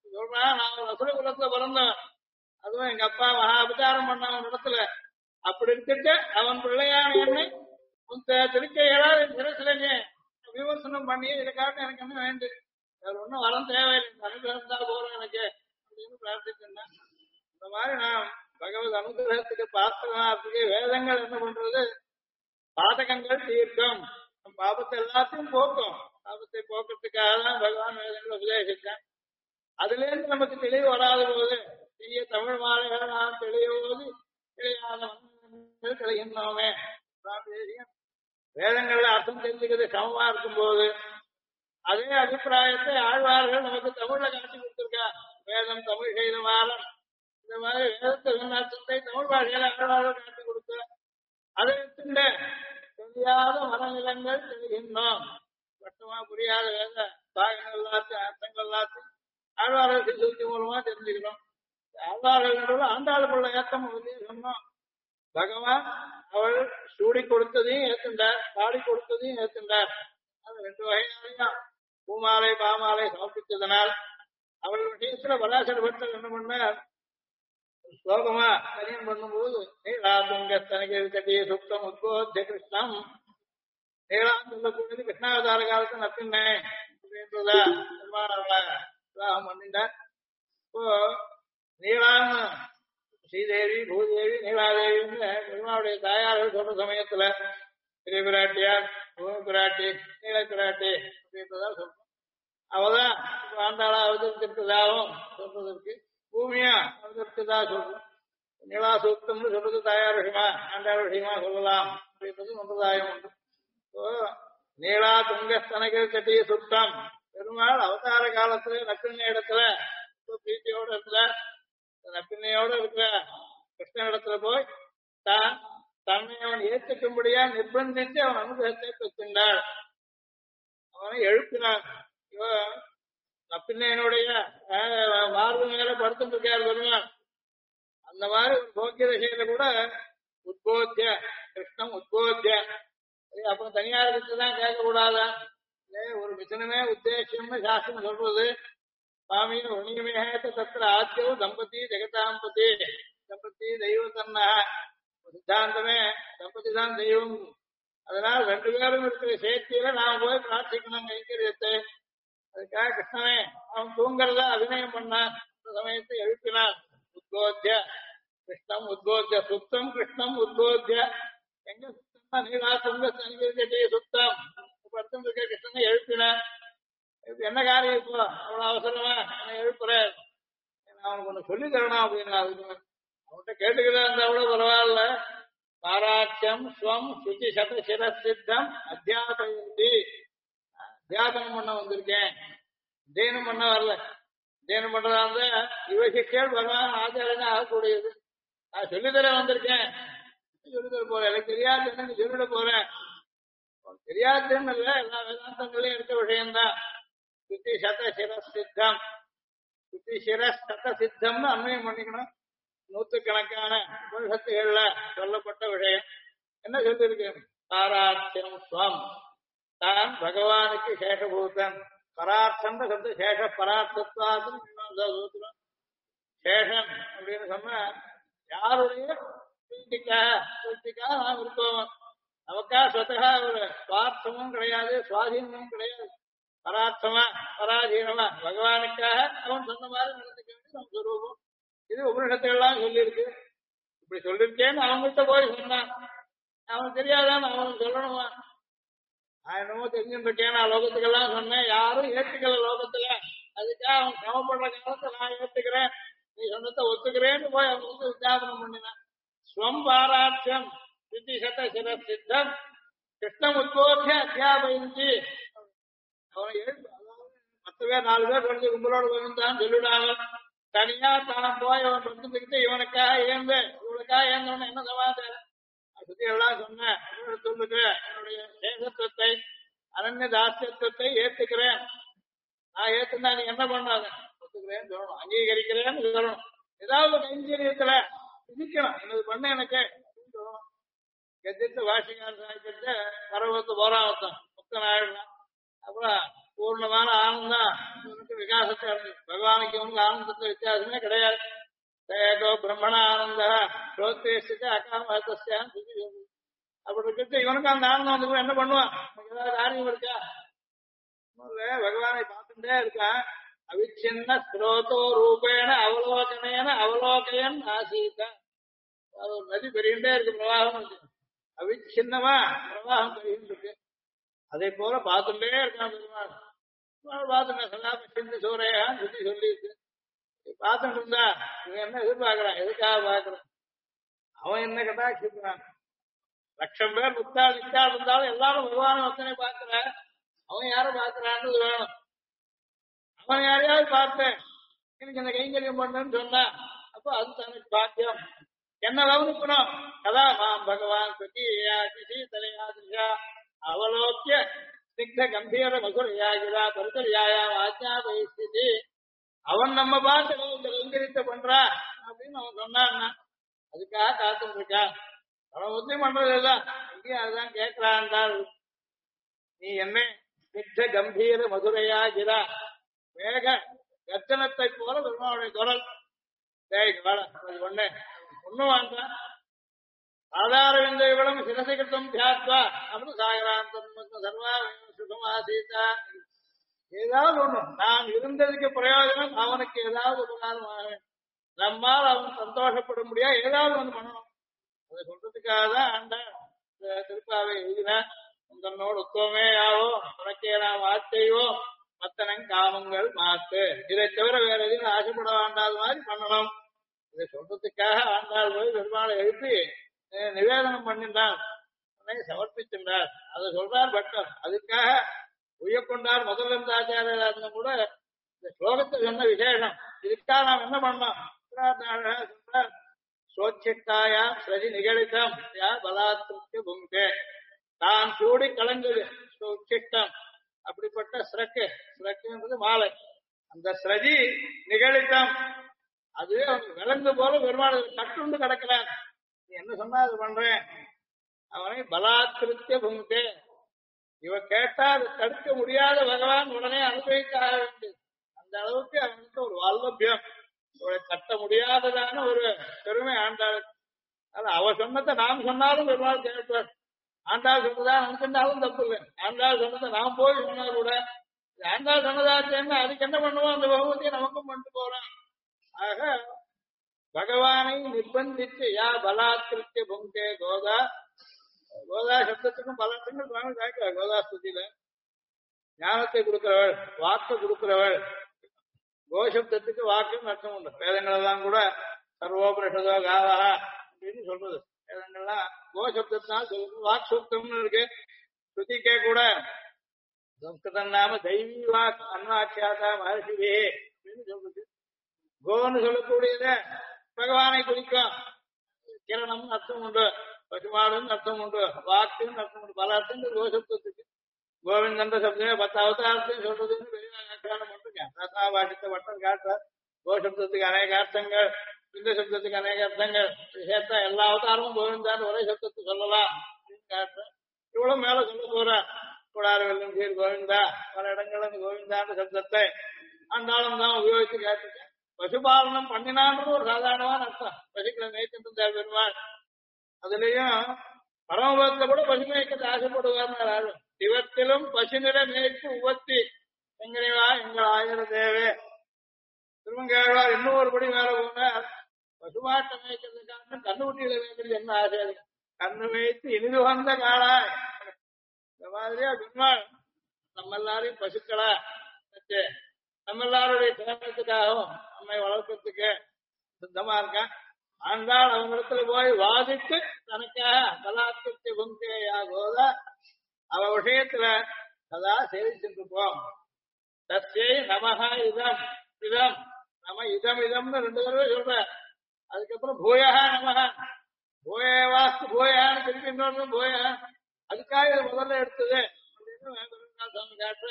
சொல்றான், நான் ஒரு அசுர குலத்துல பிறந்தவன், அதுவும் எங்க அப்பா மகா அபச்சாரம் பண்ண அவன் இடத்துல, அப்படி இருக்கிட்ட அவன் பிள்ளையான என்னை உன் திருக்கைகளால் என் சிரசில நீ விமர்சனம் பண்ணி இதுக்காக எனக்கு என்ன வேண்டும், வேற ஒன்றும் வரம் தேவையில்லை, அனுகிரகம் தான் போறோம் எனக்கு அப்படின்னு பிரார்த்திச்சிருந்தேன். இந்த மாதிரி நான் பகவத் அனுகிரகத்துக்கு பாத்திரத்துக்கு வேதங்கள் என்ன பண்றது, பாதகங்கள் தீர்க்கும், பாபத்தை எல்லாத்தையும் போக்கும், பாபத்தை போக்குறதுக்காக தான் பகவான் வேதங்களை உபதேசித்தான். அதுல இருந்து நமக்கு தெளிவு வராத போது பெரிய தமிழ் மாலைகள் நாம் தெளிவோது தெரியாத தெளிகின்றோமே. வேதங்கள்ல அர்த்தம் தெரிஞ்சுக்கிறது சமமா இருக்கும் போது அதே அபிப்பிராயத்தை ஆழ்வார்கள் நமக்கு தமிழ்ல காட்டி கொடுத்திருக்கா. வேதம் தமிழ் செய்த மாலம், இந்த மாதிரி வேதத்தின் அர்த்தத்தை தமிழ் பாஷையில ஆழ்வார்கள் காட்டி கொடுக்க, அதை எடுத்துட்டு தெரியாத மனநிலங்கள் தெரிகின்றோம். வட்டமா புரியாத வேத பாகங்கள் எல்லாத்தையும் அர்த்தங்கள் எல்லாத்தையும் ஆழ்வார்கள் சூழ்ச்சி மூலமா தெரிஞ்சுக்கிறோம். ஆழ்வார்கள் ஆண்டாளுக்குள்ள ஏத்தம் சொன்னோம். பகவான் அவள் சூடி கொடுத்ததையும் ஏத்துண்டார், பாடி கொடுத்ததையும் ஏத்துண்டார். அது ரெண்டு வகையாலையும் பூமாலை பாமாலை சமர்ப்பித்ததனால் அவள் விஷயத்துல பராசர பக்தர் என்ன பண்ணார், ஸ்லோகமா கரியம் பண்ணும்போது நீலாதுங்கஸ்தனகிரி கட்டிய சுத்தம் உத்போத்திய கிருஷ்ணம், நீளாம் சொல்லக்கூடியது கிருஷ்ணாவதார காலத்தை நப்பின்னே அப்படின்றதா பெருமானவளை விவாகம் பண்ணிட்டார். இப்போ நீளாம் ஸ்ரீதேவி பூதேவி நீலாதேவின்னு பெருமாவுடைய தாயார்கள் சொல்ற சமயத்துல ஸ்ரீ பிராட்டியார் பூமி பிராட்டி நீல பிராட்டி அப்படின்றதா சொல்றோம். அவதான் ஆண்டாளா அவதரித்திருக்கிறதாகவும் சொல்றதற்கு, பூமியா அவதரித்ததா சொல்றோம். நிலா சூக்தம்னு சொல்றது தாயார் விஷயமா ஆண்டாள் விஷயமா சொல்லலாம் அப்படின்றது சம்பிரதாயம் உண்டு. இப்போ நீலா துங்கஸ்தனகிரி கட்டிய சுத்தம், பெருமாள் அவதார காலத்துல நக்கிண்ண இடத்துல பிரீத்தியோட இடத்துல நப்பின்னையோட இருக்கிற கிருஷ்ணன் இடத்துல போய் தான் தன்னை அவன் ஏற்றுக்கும்படியா நிர்பந்தித்து அவன் அனுகிரகத்தை பெற்றுண்டாள். அவனை எழுப்பினான். இவ நப்பின்னையனுடைய மார்பு மேல படுத்துட்டு இருக்காரு பெருமாள். அந்த மாதிரி ஒரு போக்கிய திசையில கூட உத்போத்திய கிருஷ்ணம் உத்போத்திய, அப்புறம் தனியார் தான் கேட்கக்கூடாதா, ஒரு மிஷனமே உத்தேசம்னு சாஸ்திரம் சொல்றது. சுவாமியின் ஒனியமேக தத்திர ஆத்தியவு தம்பதி ஜெகதாம்பதி, தம்பதி தெய்வம் தன்ன சித்தாந்தமே தம்பதி தான் தெய்வம். அதனால ரெண்டு பேரும் இருக்கிற சேர்த்தியில நாம போய் பிரார்த்திக்கணும் கைங்கரியத்தை. அதுக்காக கிருஷ்ணனே அவன் தூங்குறத அபிநயம் பண்ணான். அந்த சமயத்தை எழுப்பினான். உத்போத்திய கிருஷ்ணம் உத்போத்திய சுத்தம் கிருஷ்ணம் உத்போத்திய, எங்க சுத்தம் நீலா துங்க சங்கீத சுத்தம் படுத்து இருக்க கிருஷ்ணனை எழுப்பினான். என்ன காரியம் இப்போ அவ்வளவு அவசரமா என்ன எழுப்புற, அவனுக்கு ஒண்ணு சொல்லி தரணும் அப்படின்னா அவன்கிட்ட கேட்டுக்கிறதா இருந்தா கூட பரவாயில்ல. பாராட்சியம் ஸ்வம் சுச்சி சத சிரசித்தம் அத்தியாபயந்தி, அத்தியாபனம் பண்ண வந்திருக்கேன், அத்தியனம் பண்ண வரல. அத்தியனம் பண்றதா இருந்தா இவ சிக்கல் பகவான் ஆச்சாரியனா ஆகக்கூடியது. நான் சொல்லித்தர வந்திருக்கேன், சொல்லித்தர போறேன், எனக்கு தெரியாது நீ சொல்லிட போறேன். தெரியாதுன்னு இல்ல, எல்லா வேதாந்தங்களையும் இருக்க விஷயம்தான். சுத்தி சத சிரசித்தம், சுத்தி சிரசத சித்தம்னு அன்வயம் பண்ணிக்கணும். நூற்றுக்கணக்கான உபனிஷத்துகள்ல சொல்லப்பட்ட விஷயம் என்ன சொல்லியிருக்கு, பாராட்சியம் ஸ்வம், தான் பகவானுக்கு சேஷபூதன். பரார்த்தம் சப்த சேஷ பரார்த்தத்வாதும் சேஷன் அப்படின்னு சொன்னா யாருடைய திருப்திக்காக நாம் இருப்போம். நமக்கா சொத்தகா ஒரு சுவார்த்தமும் கிடையாது, சுவாதீனமும் கிடையாது. பரார்த்தமா பராதீனமா பகவானுக்காக அவன் சொன்ன மாதிரி நடந்துக்க வேண்டிய நம்ம சொல்லுவோம். இது உபனிஷத்துகள்லாம் சொல்லியிருக்கு. இப்படி சொல்லிருக்கேன்னு அவங்ககிட்ட போய் சொன்னான். அவனுக்கு தெரியாதான் அவனுக்கு சொல்லணுமா? நான் என்னமோ தெரிஞ்சுட்டு இருக்கேன், நான் லோகத்துக்கெல்லாம் சொன்னேன், யாரும் ஏற்றுக்கல லோகத்துல. அதுக்காக அவன் சமப்படுற காலத்தை நான் ஏற்றுக்கிறேன், நீ சொன்னதை ஒத்துக்கிறேன்னு போய் அவங்க வந்து வித்தியாபனம் பண்ணினான். ஸ்வம் பாராட்சியம் சித்தி சத சிர சித்தம் கிருஷ்ணம் உத்போத்திய அத்தியாபயந்தி. அவனை எழுப்பு, மற்ற பேர் 4 பேர் வந்து கும்பலோடு போயிருந்தான் சொல்லிவிடாங்க. தனியா தான் போய் அவன் படுத்துக்கிட்டு இவனுக்காக ஏந்து இவனுக்காக ஏந்தவன என்ன சமாச்சாரம் சுத்தி எல்லாம் சொன்னேன். சொல்லுங்க, என்னுடைய சேஷத்துவத்தை அனன்ய தாசியத்துவத்தை ஏத்துக்கிறேன். நான் ஏத்துனா நீ என்ன பண்ணாத ஒத்துக்கிறேன்னு சொல்லணும், அங்கீகரிக்கிறேன்னு சொல்லணும். ஏதாவது கைங்கரியத்துல விதிக்கணும், என்னது பண்ண எனக்கு சொல்லணும். கத்திட்டு வாஷிங்கார் சாய்க்கிட்டு பரவத்து போராவத்தான் முக்தன் ஆயிடலாம். அப்புறம் பூர்ணமான ஆனந்தம் இவனுக்கு விகாசத்தை அடைஞ்சு. பகவானுக்கு இவனுக்கு ஆனந்தத்துல வித்தியாசமே கிடையாது. ஏதோ பிரம்மண ஆனந்த ஸ்ரோத்ரேஷ்ட அகாமஹதஸ்யான்னு சொல்லி அப்படி இருக்கிறது. இவனுக்கு அந்த ஆனந்தம் வந்து என்ன பண்ணுவான்? உனக்கு ஏதாவது காரியம் இருக்கா? பகவானை பார்த்துட்டே இருக்கான். அவிச்சின்ன ஸ்ரோதோ ரூபேண அவலோகனேன அவலோகையன் ஆசீத. அது ஒரு நதி பெருகின்றே இருக்கு, பிரவாகம் இருக்கு. அவிச்சின்னமா பிரவாகம் பெருகிட்டு இருக்கு. அதே போல பார்த்துட்டே இருக்கான் பெருமாள். பார்த்துங்க சதா பசிந்த சூரையான்னு சுத்தி சொல்லிட்டு பார்த்துட்டு இருந்தா இவன் என்ன எதிர்பார்க்கறான்? எதுக்காக பார்க்கறான்? அவன் என்ன கட்டாட்சிக்கிறான்? 1,00,000 பேர் முத்தாள் நித்தாள் இருந்தாலும் எல்லாரும் பகவான ஒத்தனை பார்க்கிற. அவன் யாரும் பார்க்கிறான்னு வேணும். அவன் யாரையாவது பார்த்தேன் எனக்கு இந்த கைங்கரியம் பண்ணுன்னு சொன்னா அப்போ அது தனக்கு பாக்கியம். என்ன கவனிக்கணும்? கதா மாம் பகவான் பிரதியா கிசி தலையாதிஷா அவலோக்கிய சிக்த கம்பீர மகுரையாகிறா பரிசரியாயா ஆஜ்ஞா பயிஸ்தி. அவன் நம்ம பார்த்து இந்த கைங்கரியத்தை பண்றா அப்படின்னு அவன் சொன்னான்னா அதுக்காக காத்துட்டு இருக்கான். அவன் உதவி பண்றது இல்ல, இங்கேயும் அதுதான் கேட்கிறான். நீ என்ன சிக்த கம்பீர மதுரையாகிறா வேக கர்ஜனத்தை போல பெருமாவுடைய குரல். ஒண்ணு ஒண்ணும் வேண்டாம். ஆதாரவிந்த இவளும் சிரசிகிருத்தம் தியாத்வா அமிர்த சாகராந்தம் சர்வா சுகமாசீதா. ஏதாவது ஒண்ணு நான் இருந்ததுக்கு பிரயோஜனம், அவனுக்கு ஏதாவது உபகாரம் ஆக வேண்டும். நம்மால் அவன் சந்தோஷப்பட முடியாது, ஏதாவது ஒண்ணு பண்ணணும். அதை சொல்றதுக்காக தான் ஆண்டா திருப்பாவை எழுதின. தன்னோடு உத்தவமே ஆவோ உனக்கே நாம் ஆச்சைவோ மத்தனங் காமங்கள் மாத்து. இதை தவிர வேற எதுவும் ஆசைப்பட வேண்டாத மாதிரி பண்ணணும். இதை சொல்றதுக்காக ஆண்டாள் போய் பெருமாளை எழுப்பி நிவேதனம் பண்ணின்றார், சமர்ப்பிச்சின்றார். அதை சொல்றார் பட்டர். அதுக்காக உயர்கொண்டார் முதல் இருந்த ஆச்சாரியர் கூட இந்த ஸ்லோகத்தை சொன்ன விசேஷம். இதுக்காக நாம் என்ன பண்ணோம்? சொல்றார் சோட்சித்தாயா ஸ்ரதி நிகழிதம் யா பலாத்திருக்க புங்கே. தான் சூடி கலங்குது உச்சிஷ்டம். அப்படிப்பட்ட ஸ்ரக்குன்றது மாலை. அந்த ஸ்ரஜி நிகழித்தம் அது அவன் விலங்கு போல பெருமாள் கட்டுண்டு கிடக்கிறான். நீ என்ன சொன்னா அது பண்றேன். அவனை பலாத்திருத்திய புங்கே. இவ கேட்டா அதை தடுக்க முடியாத பகவான் உடனே அனுபவிக்க வேண்டியது. அந்த அளவுக்கு அவனுக்கு ஒரு வால்லபியம், இவளை தட்ட முடியாததான ஒரு பெருமை ஆண்டாளுக்கு. அது அவ சொன்னதை நாம் சொன்னாலும் பெருமாள் கேட்பார். ஆண்டாள் சொன்னதா நினைச்சிருந்தாலும் தப்பு இல்லை. ஆண்டாள் சொன்னதை நாம் போய் சொன்னா கூட ஆண்டாள் சொன்னதாச்சேன்னு அதுக்கு என்ன பண்ணுவோம்? அந்த பகவதியை நமக்கும் பண்ணிட்டு போறோம். ஆக பகவானை நிர்பந்தித்து யா பலாத்திருத்திய புங்கே கோதா. கோதா சப்தத்துக்கும் பல இடங்கள் சுவாமி கேட்கிறார். கோதா ஸ்துதியில ஞானத்தை கொடுக்கிறவள், வாக்கு கொடுக்கிறவள். கோசப்தத்துக்கு வாக்குன்னு அர்த்தம் உண்டு. வேதங்கள் எல்லாம் கூட சர்வோபரிஷதோ காவா அப்படின்னு சொல்றது. வேதங்கள்லாம் கோசப்தத்தினால் சொல்றது. வாக் சூக்தம்னு இருக்கு. ஸ்ருதிக்கே கூட சம்ஸ்கிருதம் நாம தெய்வீ வாக் அன்வாட்சியாதா மகர்ஷிவே அப்படின்னு சொல்றது. கோன்னு சொல்லக்கூடியத பகவானை குறிக்கும். கிரணம்னு அர்த்தம் உண்டு, பசுமாடுன்னு அர்த்தம் உண்டு, வாக்குன்னு அர்த்தம் உண்டு. பல அர்த்தங்கள் கோசப்தத்துக்கு. கோவிந்தன்ற சப்தமே 10 அவதாரத்தையும் சொல்றதுன்னு பெரிய வியாக்கியானம் பண்ணிருக்கேன். ரசாபாஷத்தை வட்டம் காட்டுறார். கோசப்தத்துக்கு அநேக அர்த்தங்கள், இந்த சப்தத்துக்கு அநேக அர்த்தங்கள் சேர்த்தா எல்லா அவதாரமும் கோவிந்தான்னு ஒரே சப்தத்தை சொல்லலாம் அப்படின்னு காட்டுறேன். இவ்வளவு மேல சொல்ல போற கூடார வெல்லும் சீர் கோவிந்தா. பல இடங்கள்ல இந்த கோவிந்தான்ற சப்தத்தை அந்தாலும் தான் உபயோகிச்சு காட்டுருக்கேன். பசுபாலனம் பண்ணினான்றது ஒரு சாதாரணமான அர்த்தம். பசுக்களை மேய்க்கின்றார் பெருமாள். அதுலயும் பரமபதத்துல கூட பசு மேய்க்கத்தை ஆசைப்படுவார். சிவத்திலும் பசுநிற மேய்க்கு உவத்தி எங்கனைவா எங்கள் ஆயிர தேவே. திருமங்கேழ்வார் இன்னும் ஒரு படி மேல போனார். பசுமாட்டை மேய்க்கிறதுக்காக கண்ணுக்குட்டியில மேய்க்கிறது என்ன ஆசை? கண்ணு மேய்த்து இனிது வந்த காலாய். இந்த மாதிரியா பெருமாள் நம்ம எல்லாரையும் பசுக்களா வச்சு நம்ம எல்லாருடைய சேமத்துக்காகவும் நம்மை வளர்க்கறதுக்கு சித்தமா இருக்கான். ஆண்டாள் அவங்களிடத்துல போய் வாதிட்டு தனக்காக பலாத்திருத்திய புங்கேயா கோதா அவ விஷயத்துல சதா சேவிச்சுட்டு இருப்போம். தச்சை நமக இதம் இதம் நம இதம் இதம்னு 2 தடவை சொல்ற. அதுக்கப்புறம் பூயா நமக பூயே வாஸ்து பூயான்னு திருப்பி இன்னொரு பூயா. அதுக்காக இது முதல்ல எடுத்தது அப்படின்னு காட்டுற.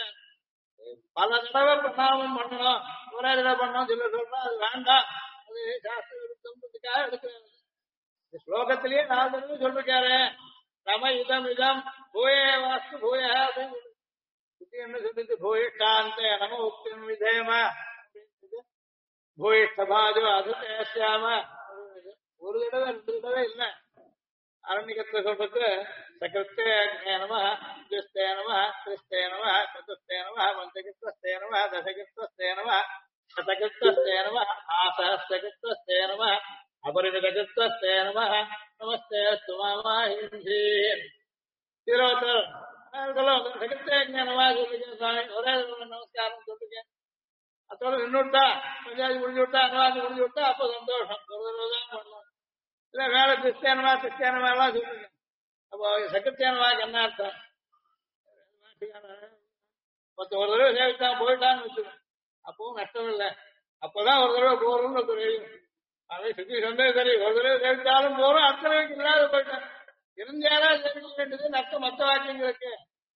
பல தடவை பிரணாமம் பண்ணணும், ஒரே தடவை பண்ணணும் சொல்ல சொல்றோம். அது வேண்டாம், அது சாஸ்திர விருத்தம்ன்றதுக்காக எடுக்கிறாங்க. இந்த ஸ்லோகத்திலேயே 4 தடவை சொல்லிருக்காரு. நம இதம் இதம் பூயே வாஸ்து பூயா அப்படின்னு என்ன சொல்லிட்டு பூயிஷ்டாந்தே நம உக்திம் விதேம பூயிஷ்டபாஜோ அதுதேசியாம ஒரு தடவை ரெண்டு தடவை இல்ல அரண்யத்தை சொல்றது சகிருத்தே நம துஸ்தே நம கிருஸ்தே நம சதுஸ்தே நம பஞ்சகிருத்தஸ்தே நம தசகிருத்தஸ்தே நம சதகிருத்தஸ்தே நம ஆசஹஸ்ரகிருத்தஸ்தே நம அபரிமிதகிருத்தஸ்தே நம நமஸ்தே அஸ்து மாமாஹிந்தி இருபத்தேழு சகிருத்தே ஞானமா சொல்லுங்க சுவாமி ஒரே நமஸ்காரம் சொல்லுங்க அதோட நின்றுட்டா பஞ்சாயத்து முடிஞ்சு விட்டா அனுவாதி முடிஞ்சு விட்டா அப்ப சந்தோஷம் ஒரு தடவை தான் பண்ணணும் இல்ல வேலை கிறிஸ்டியானமா எல்லாம் சொல்லுங்க அப்போ சக்கரத்தியானவாக்கு என்ன அர்த்தம் ஒரு தடவை சேவித்தான் போயிட்டான்னு வச்சுக்கணும் அப்பவும் நஷ்டம் இல்லை அப்பதான் ஒரு தடவை போறோம்னு தெரியும் அதை சுத்தி சொன்னே சரி ஒரு தடவை சேவித்தாலும் போறோம் அடுத்த தடவைக்கு இல்லாத போயிட்டேன் இருந்தாரா சேவிக்க வேண்டியது நஷ்டம் மற்ற வாக்கியங்களுக்கு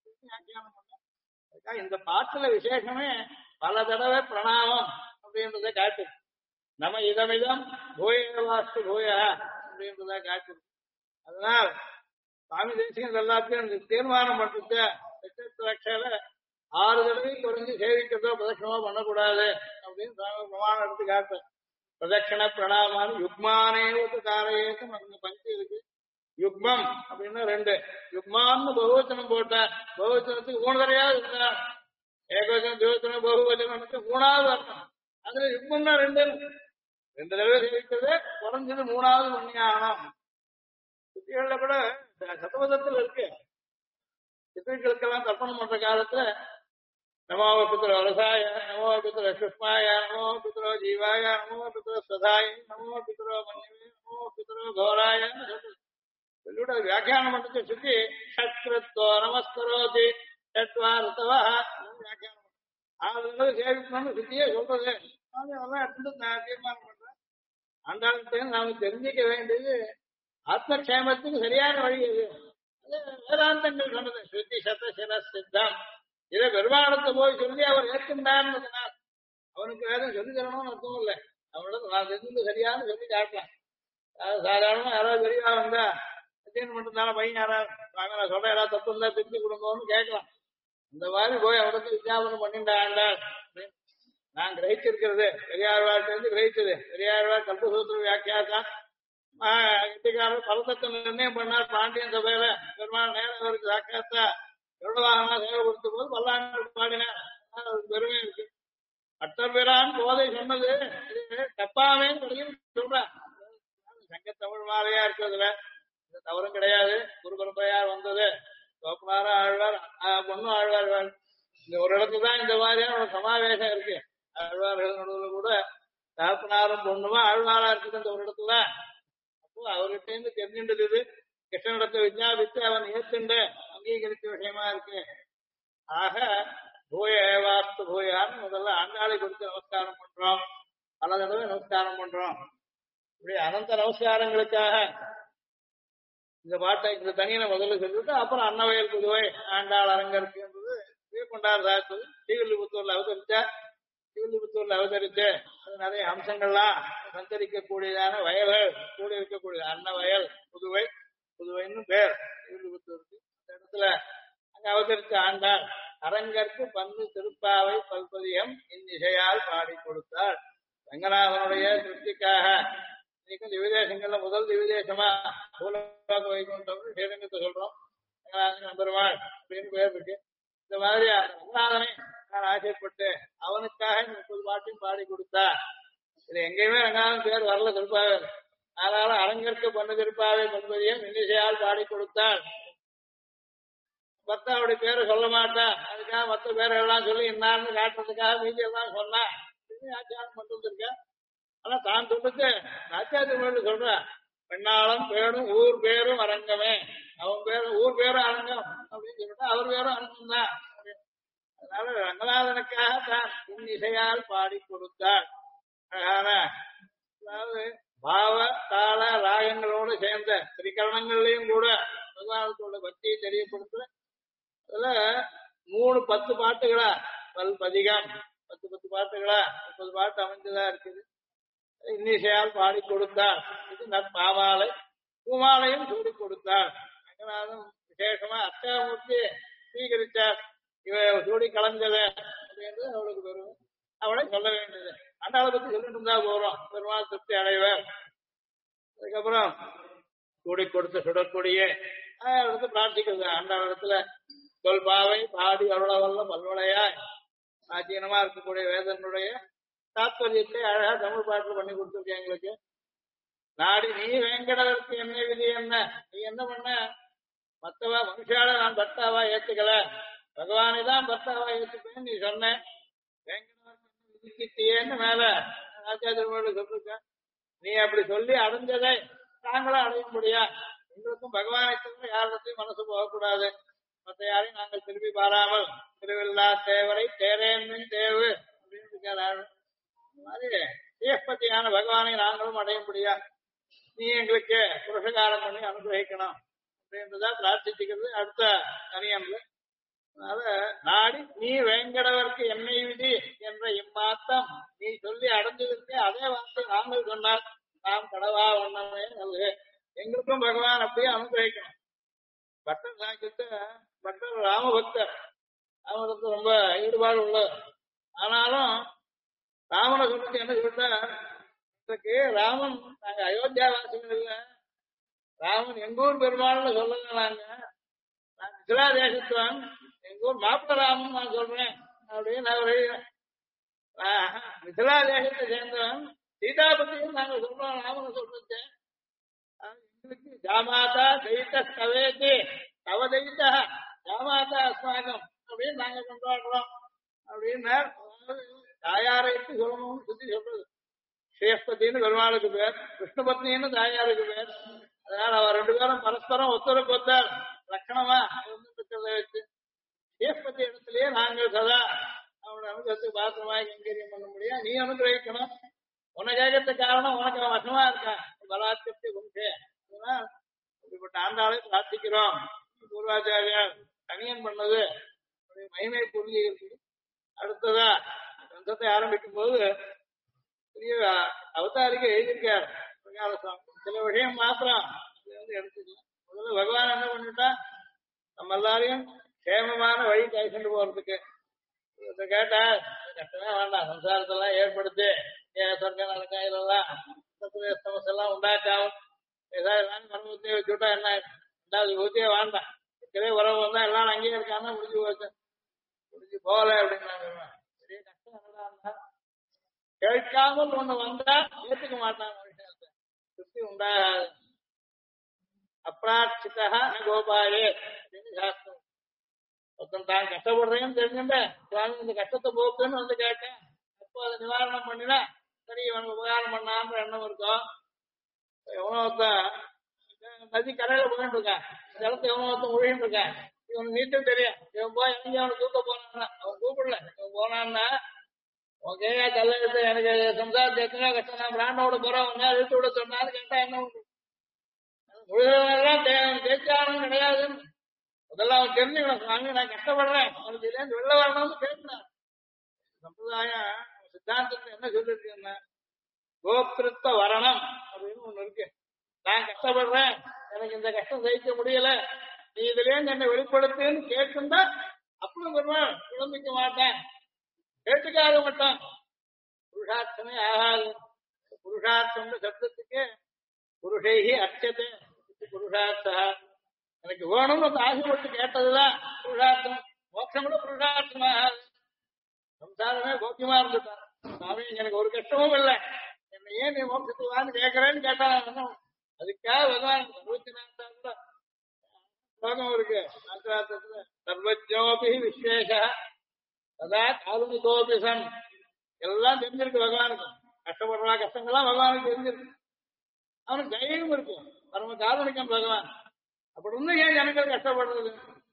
இந்த பாட்டுல விசேஷமே பல தடவை பிரணாமம் அப்படின்றத காட்டு நம்ம இதமிதம் பூய வாஸ்து பூய அப்படின்றத காட்டு அதனால் சுவாமி தேசியம் எல்லாத்தையும் தீர்மானம் பண்றது லட்சத்துல 6 தடவை குறைஞ்சு சேவிக்கிறதோ பிரதட்சணமோ பண்ணக்கூடாது அப்படின்னு சுவாமி பிரமாணம் எடுத்து காட்டு பிரதட்சண பிரணாமான் யுக்மானேவத்து காரையேக்கும் அங்க பஞ்சு இருக்கு யுக்மம் அப்படின்னா 2 யுக்மான்னு பகுவச்சனம் போட்டா பகுவச்சனத்துக்கு 3 தடவையாவது இருந்தா ஏகவச்சனம் துவச்சனம் பகுவச்சனத்துக்கு 3வது அர்த்தம் அதுல யுக்மம்னா 2 தடவை சேவிக்கிறது குறைஞ்சது 3வது பண்ணியாகணும் சித்திகள்ல கூட சதவதத்துல இருக்கு சித்திகளுக்கெல்லாம் தர்ப்பணம் பண்ற காலத்துல நமோ பித்ரோ ரசாய நமோ பித்ரோ சுஷ்மாய நமோ பித்ரோ ஜீவாய நமோ பித்ரோ சதாய நமோ பித்ரோ மன்யவே நமோ பித்ரோ கோராயன்னு சொல்லிவிட வியாக்கியானம் பண்றது சுத்தி ஷட்கிருத்தோ நமஸ்கரோதி ஷட்வா ரித்தவா வியாக்கியானம் 6 சேவிக்கணும்னு சுத்தியே சொல்றது அதெல்லாம் எடுத்துட்டு நான் தீர்மானம் பண்றேன் அந்த நாம தெரிஞ்சுக்க வேண்டியது ஆத்மக்ஷேமத்துக்கு சரியான வழி அது வேதாந்தங்கள் சொன்னது ஸ்ருதி சத சிர சித்தம் இதை பெருமானத்தை போய் சொல்லி அவர் ஏற்கின்றார்ன்றதுனால் அவனுக்கு வேதம் சொல்லி தரணும்னு அர்த்தம் இல்லை அவனோட நான் தெரிஞ்சது சரியானு சொல்லி காட்டலாம் சாதாரணமா யாராவது பெரியவா வந்தா அத்தியனம் பண்றதுனால பையன் யாராவது நான் சொல்ற யாராவது தப்பு இருந்தா திருப்பி கொடுங்கன்னு கேட்கலாம் இந்த மாதிரி போய் அவனுக்கு விஞ்ஞாபனம் பண்ணிட்டாண்டா நான் கிரகிச்சிருக்கிறது பெரியாழ்வார்ட்ட இருந்து கிரகிச்சது பெரியாழ்வார் கல்பசூத்திர வியாக்கியாதான் கட்டிக்காரர் பலத்தத்தை நிர்ணயம் பண்ணார் பாண்டியன் சபையில பெருமாள் நேரம் அவருக்கு சாக்காத்தா எவ்வளவாகனா சேவை கொடுத்த போது பல்லாண்டு பாடினார் அவருக்கு பெருமை இருக்கு அட்டர்பிரான் போதை சொன்னது தப்பாமே சொல்றேன் சங்க தமிழ் மாலையா இருக்கிறதுல இந்த தவறும் கிடையாது குரு பரம்பரையார் வந்தது கோப்பனார ஆழ்வார் பொண்ணு ஆழ்வார் இந்த ஒரு இடத்துலதான் இந்த மாதிரியான ஒரு சமாவேசம் இருக்கு ஆழ்வார்கள் நடுவில் கூட தகப்பனாரும் பொண்ணுமா ஆழ்வாரா இருக்குது அந்த ஒரு இடத்துல அவர்கிட்ட இருந்து தெரிஞ்சின்றது இது கிருஷ்ணனிடத்தை விஞ்ஞாபித்து அவன் ஏத்துண்டு அங்கீகரித்த விஷயமா இருக்கு ஆக பூய வாஸ்து பூயான்னு முதல்ல ஆண்டாளை கொடுத்து நமஸ்காரம் பண்றோம் பல தடவை நமஸ்காரம் பண்றோம் இப்படி அனந்த நமஸ்காரங்களுக்காக இந்த பாட்டை இந்த தனியில முதல்ல சொல்லிட்டு அப்புறம் அன்னவயல் புதுவை ஆண்டாள் அரங்கற்குன்றது கொண்டாடு சாத்தது ஸ்ரீவில்லிபுத்தூர்ல அவதரிச்சு அது நிறைய அம்சங்கள்லாம் சஞ்சரிக்கக்கூடியதான வயல்கள் கூடி இருக்கக்கூடியது அன்ன வயல் புதுவைன்னு பேர் ஸ்ரீவில்லிபுத்தூருக்கு அந்த இடத்துல அங்க அவதரிச்ச ஆண்டாள் அரங்கற்கு பந்து திருப்பாவை பல்பதியம் இந்நிசையால் பாடி கொடுத்தாள் ரங்கநாதனுடைய திருப்திக்காக இன்னைக்கும் திவ்யதேசங்கள்ல முதல் திவ்யதேசமா பூலோக வைகுண்டம் ஸ்ரீரங்கத்தை சொல்றோம் பெருமாள் அப்படின்னு பேர் இருக்கு இந்த மாதிரி ரங்கநாதனை நான் ஆசைப்பட்டு அவனுக்காக 30 பாட்டையும் பாடி கொடுத்தா இது எங்கேயுமே ரங்கநாதன் பேர் வரல திருப்பாவை அதனால அரங்கற்கு பண்ண திருப்பாவை பல்பதியம் இன்னிசையால் பாடி கொடுத்தாள் பக்தாவுடைய பேரை சொல்ல மாட்டான் அதுக்காக மற்ற பேரெல்லாம் சொல்லி என்னான்னு காட்டுறதுக்காக மீதி எல்லாம் சொன்னா ஆச்சாரம் பண்ணிட்டு இருக்கேன் ஆனா தான் சொல்லிட்டு ஆச்சாரிய சொல்றேன் பெண்ணாளம் பேரும் ஊர் பேரும் அரங்கமே அவன் பேரும் ஊர் பேரும் அரங்கம் அப்படின்னு சொல்லிட்டு அவர் பேரும் அரங்கம் தான் அதனால ரங்கநாதனுக்காக தான் இன்னிசையால் பாடி கொடுத்தாள் அதாவது பாவ தாள ராகங்களோடு சேர்ந்த திரிகரணங்கள்லயும் கூட பகவானத்தோட பக்தியை தெரியப்படுத்த அதுல 10 பாட்டுகளா பல்பதிகம் 10 பாட்டுகளா 30 பாட்டு அமைஞ்சதா இருக்குது இன்னிசையால் பாடி கொடுத்தாள் இது நற்பாமாலை பூமாலையும் சூடி கொடுத்தாள் ரங்கநாதன் விசேஷமா அஷ்டமூர்த்தி ஸ்வீகரிச்சார் இவ சூடி கலந்தத அப்படின்னு அவளுக்கு பெரும் அவளை சொல்ல வேண்டியது. ஆண்டாளை பத்தி சொல்லிட்டு இருந்தா போறோம், பெருமாள் திருப்தி அடைவர். அதுக்கப்புறம் கூடி கொடுத்த சுடற்கொடியே எடுத்து பிரார்த்திக்கிறது ஆண்டாள் இடத்துல. சொல் பாவை பாடி அருளவல்ல பல்வளையாய் ஆச்சீனமா இருக்கக்கூடிய வேதனுடைய தாத்பரியத்தை அழகா தமிழ் பாட்டுல பண்ணி கொடுத்துருக்கேன் எங்களுக்கு. நாடி நீ வேங்கடவருக்கு என்ன விதி என்ன, நீ என்ன பண்ண, மத்தவா மனுஷால நான் பர்த்தாவா ஏத்துக்கல, பகவானை தான் பர்த்தாவா ஏத்துப்பேன்னு நீ சொன்ன, வேங்கடவருக்கு விதிக்கிட்டியேன்னு மேல ஆச்சாரியர்களோடு சொல்லிருக்க. நீ அப்படி சொல்லி அடைஞ்சதை நாங்களும் அடைய முடியா, எங்களுக்கும் பகவானை தவிர யாரிடத்தையும் மனசு போகக்கூடாது, மற்ற யாரையும் நாங்கள் திரும்பி பாராமல் திருவில்லா தேவரை தேரேன்மின் தேவு அப்படின்னு இருக்காரு. மாதிரி சேஷ்பதியான பகவானை நாங்களும் அடைய முடியா, நீ எங்களுக்கு புருஷகாரம் பண்ணி அனுகிரகிக்கணும் அப்படின்றதா பிரார்த்திச்சுக்கிறது அடுத்த தனியம்ல. அதனால நாடி நீ வேங்கடவர்க்கு என்னை விதி என்ற இம்மாத்தம் நீ சொல்லி அடைஞ்சதற்கு அதே வார்த்தை நாங்கள் சொன்னார், நாம் கடவா ஒண்ணமே நல்லது, எங்களுக்கும் பகவான் அப்படியே அனுகிரகிக்கணும். பட்டர் சாக்கிட்ட பட்டர் ராமபக்தர், ராமபக்தர் ரொம்ப ஈடுபாடு உள்ளது. ஆனாலும் ராமனை சொல்றது என்ன சொல்லிட்டா, ராமன் நாங்க அயோத்தியாவாசிகள் இல்ல, ராமன் எங்கூர் பெருமாள்னு சொல்லல, நாங்க மிதிலா தேசத்துவன், எங்கூர் மாப்பிள ராமன் நான் சொல்றேன் அப்படின்னு அவரு மிதிலா தேசத்தை சேர்ந்தவன், சீதாபதியும் நாங்க சொல்றோம் ராமனை சொல்றது. எங்களுக்கு ஜாமாதா தைத்த கவேதி கவதைத்தா ஜாமாதா அஸ்மாகம் அப்படின்னு நாங்க கொண்டாடுறோம் அப்படின்னா, தாயாரைக்கு சொல்லணும்னு சுத்தி சொல்றது. சேஷ்பதினு பெருமாளுக்கு பேர், விஷ்ணுபத்னின்னு தாயாருக்கு பேர். அதனால அவர் ரெண்டு பேரும் பரஸ்பரம் ஒத்தருக்கு ஒத்தர் லட்சணமா இருக்கிறத வச்சு சேஷ்பதி இடத்திலேயே நாங்கள் சதா அவனோட அனுகிரகத்துக்கு பாத்திரமாக கைங்கரியம் பண்ண முடியும். நீ அனுகிரகிக்கணும், உன்னை கேட்கறதுக்கு காரணம் உனக்கு அவன் வசமா இருக்கான், பலாத்தியத்தை உண்டு. அதனால் இப்படிப்பட்ட ஆண்டாளை பிரார்த்திக்கிறோம். பூர்வாச்சாரியார் தனியன் பண்ணது மகிமை புரிஞ்சுகிறது. அடுத்ததா கிரந்தத்தை ஆரம்பிக்கும் போது பெரிய அவதாரிக்க எழுதியிருக்கார் பிரகால சுவாமி. சில விஷயம் மாத்திரம் எடுத்துக்கலாம். முதல்ல பகவான் என்ன பண்ணிட்டா, நம்ம எல்லாரையும் சேமமான வழி கைகொண்டு போறதுக்கு கேட்டா கஷ்டமே வேண்டாம், சம்சாரத்தெல்லாம் ஏற்படுத்தி சொர்க்க நடக்கா இதெல்லாம் சமஸ்யெல்லாம் உண்டாக்காவும் ஏதாவது எல்லாரும் மரபத்தையே வச்சுட்டா என்ன, ரெண்டாவது ஊத்தியே வேண்டாம், இருக்கிறே உறவு வந்தா எல்லாரும் அங்கேயே இருக்காங்கன்னா முடிஞ்சு போச்சு, முடிஞ்சு போகல அப்படின்னு பெரிய கஷ்டம் என்னடா, கேட்காமல் ஒண்ணு வந்தா ஏத்துக்க மாட்டாங்க, விஷயத்தை திருப்தி உண்டாகாது. அப்ராட்சிதா கோபாலே அப்படின்னு சாஸ்திரம். ஒருத்தன் தான் கஷ்டப்படுறேன்னு தெரிஞ்சுட்ட சுவாமி இந்த கஷ்டத்தை போக்குன்னு வந்து கேட்டேன், அப்போ அதை நிவாரணம் பண்ணினா சரி இவனுக்கு உபகாரம் பண்ணான்ற எண்ணம் இருக்கும். எவனோ ஒருத்தன் நதி கரையில போயிட்டு இருக்கான், ஜலத்தை எவனோ ஒருத்தன் ஒழின்னு இருக்கான், இவனுக்கு நீட்டும் தெரியும், இவன் போய் எங்க அவனுக்கு தூக்க போனான்னா, அவன் கூப்பிடல, இவன் போனான்னா உன் கேயா கல்ல எடுத்து எனக்கு சம்சாரத்தை எத்தனையோ கஷ்டம், நான் பிராண்டோட போறேன் உங்க இழுத்து விட சொன்னான்னு கேட்டா என்ன உண்டு, முழுவதெல்லாம் தேய்ச்சானும் கிடையாதுன்னு முதல்ல அவன் தெரிஞ்சுக்கணும், சுவாமி நான் கஷ்டப்படுறேன் அவனுக்கு இதுலேருந்து வெளில வரணும்னு கேட்கணும். சம்பிரதாயம் சித்தாந்தத்துல என்ன சொல்லிருக்குன்னா, கோப்திருத்த வரணம் அப்படின்னு ஒண்ணு இருக்கு. நான் கஷ்டப்படுறேன், எனக்கு இந்த கஷ்டம் சகிக்க முடியல, நீ இதுலேருந்து என்னை வெளிப்படுத்துன்னு கேட்டுந்தா அப்புறம் வருவான், விளம்பிக்க மாட்டேன், கேட்டுக்காக மாட்டான், புருஷார்த்தமே ஆகாது. புருஷார்த்தம் சப்தத்துக்கு புருஷைகி அர்ச்சத்தை புருஷார்த்தா, எனக்கு வேணும்னு ஆசைப்பட்டு கேட்டதுதான் புருஷார்த்தம். மோட்சம் கூட புருஷார்த்தம் ஆகாது. சம்சாரமே போக்கியமா இருந்துட்டான், சாமி எனக்கு ஒரு கஷ்டமும் இல்லை, என்ன ஏன் நீ மோட்சத்துக்கு வான்னு கேட்கறேன்னு கேட்டான். அதுக்காக பகவான் 64 ஸ்லோகம் இருக்கு சாஸ்திரார்த்தத்துல. சர்வஜோபி விஸ்வேஷ அதா காருணிகோபி சன், எல்லாம் தெரிஞ்சிருக்கு பகவானுக்கு, கஷ்டப்படுறா கஷ்டங்கள்லாம் பகவானுக்கு தெரிஞ்சிருக்கு, அவனுக்கு தைரியம் இருக்கு, பரம காருணிக்கம் பகவான். அப்படி ஒண்ணு ஏன் ஜனங்கள் கஷ்டப்படுறது,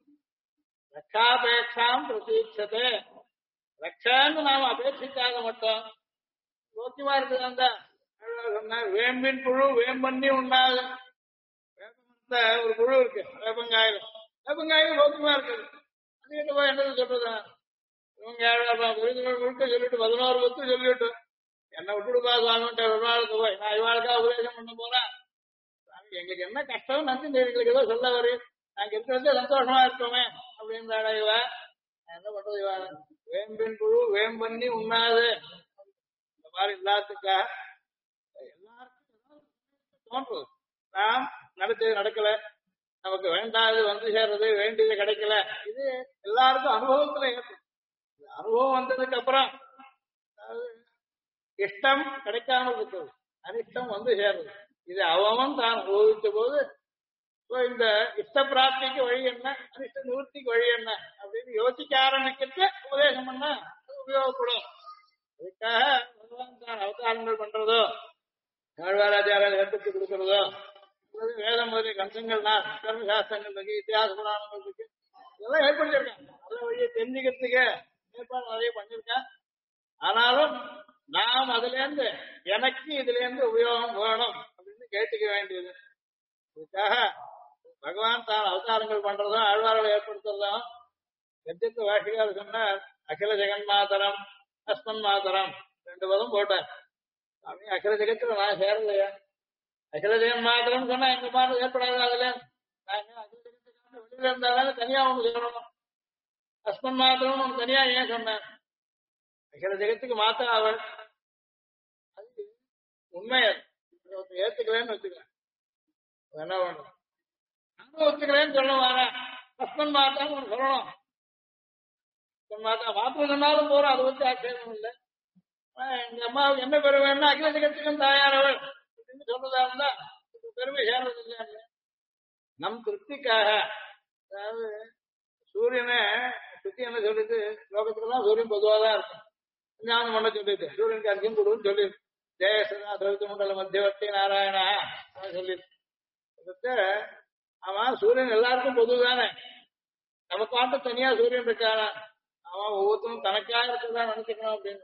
ரட்சாபேட்சாம் பிரதீட்சத்தை, ரட்சான்னு நாம அபேட்சிக்காக மட்டும் யோக்கியமா இருக்குதான் சொன்னார். வேம்பின் புழு வேம்பண்ணி உண்டாது, வேப்பமரத்த ஒரு புழு இருக்கு வேப்பங்காயில, வேப்பங்காயில யோக்கியமா இருக்குது, அது என்ன போய் என்னது சொல்றது, இவங்க முழுக்க சொல்லிட்டு 11 பத்து சொல்லிட்டு என்ன விட்டுடுப்பா சுவாமின்ட்டு ஒரு போய் நான் இவாளுக்கா உபதேசம் பண்ண போறேன், எங்களுக்கு என்ன கஷ்டம் நன்றி எங்களுக்கு ஏதோ சொல்ல வரு, நாங்க இருக்கிறதே சந்தோஷமா இருக்கோமே அப்படின்றாடா இவ, என்ன பண்றது இவன் வேம்பின் புழு வேம்பண்ணி உண்ணாது இந்த மாதிரி இல்லாததுக்காக எல்லாருக்கும் ஏதாவது தோன்றுது. நாம் நடத்தது நடக்கல, நமக்கு வேண்டாது வந்து சேர்றது, வேண்டியது கிடைக்கல. இது எல்லாருக்கும் அனுபவத்துல ஏற்படும். அனுபவம் வந்ததுக்கு அப்புறம் அதாவது இஷ்டம் கிடைக்காமல் இருக்கிறது, அனிஷ்டம் வந்து சேர்றது. இது அவன் தான் அனுபவித்த போது இந்த இஷ்ட பிராப்திக்கு வழி என்ன, அனிஷ்ட நிவர்த்திக்கு வழி என்ன அப்படின்னு யோசிக்க ஆரம்பிக்கிறது உபதேசம் பண்ணா அது உபயோகப்படும். அதுக்காக பகவான் தான் அவதாரங்கள் பண்றதோ, ஆழ்வாராச்சாரியால் ஏற்படுத்தி கொடுக்கிறதோ, வேதம் முதலிய கந்தங்கள்லாம் கர்ம சாஸ்திரங்கள் இருக்கு, இத்தியாச புராணங்கள் இருக்கு, இதெல்லாம் ஏற்படுத்தியிருக்காங்க. நல்ல வழியை தெரிஞ்சுக்கிறதுக்கு ஏற்பாடு நிறைய பண்ணியிருக்கேன். ஆனாலும் நாம் அதுல இருந்து எனக்கு இதுல இருந்து உபயோகம் வேணும் அப்படின்னு கேட்டுக்க வேண்டியது. இதுக்காக பகவான் தான் அவதாரங்கள் பண்றதும் ஆழ்வார்களை ஏற்படுத்துறதும் கத்தியத்து வாஷிகார் சொன்னார். அகில ஜெகன் மாதரம் அஸ்மன் மாதரம் 2 பதம் போட்டார். அப்படி அகில ஜெகத்துல நான் சேரலையா, அகில ஜெகன் மாதரம் சொன்னா எங்க மாதம் ஏற்படாது. அதுல நாங்க அகில ஜெகத்துக்கு வெளியில இருந்தாலும் தனியா ஒண்ணு சொல்லணும், அஸ்மன் மாதரம் ஒண்ணு தனியா ஏன் சொன்னேன்? அகில ஜெகத்துக்கு மாத்தா அவள், அது உண்மை. ஏத்துக்கலன்னு வச்சுக்கிறேன், என்ன பண்ணும் நானும் ஒத்துக்கிறேன்னு சொல்ல வரேன். ஹஸ்பண்ட் மாத்தான்னு ஒன்று சொல்லணும், மாத்தா மாத்திரம் சொன்னாலும் போறோம், அதை வச்சு ஆட்சேபம் இல்லை. எங்க அம்மாவுக்கு என்ன பெருமை வேணும்னா அகில ஜெகத்துக்கும் தாயாரவள் அப்படின்னு சொல்றதா இருந்தா பெருமை சேர்றது இல்லை. நம் திருப்திக்காக, அதாவது சூரியனை சுத்தி என்ன சொல்லிட்டு லோகத்துக்குலாம் சூரியன் பொதுவாக தான் இருக்கும். ஞானம் பண்ண சொல்லிட்டு சூரியனுக்கு அர்ஜுன் கொடுன்னு சொல்லிட்டு ஜெயசதா சவித்து மண்டல மத்தியவர்த்தி நாராயணா சொல்லிட்டு, ஆமா சூரியன் எல்லாருக்கும் பொது தானே, நம்ம பாட்டு தனியா சூரியன் இருக்கானா, அவன் ஒவ்வொருத்தரும் தனக்காக இருக்கதான் நினைச்சுக்கணும் அப்படின்னு.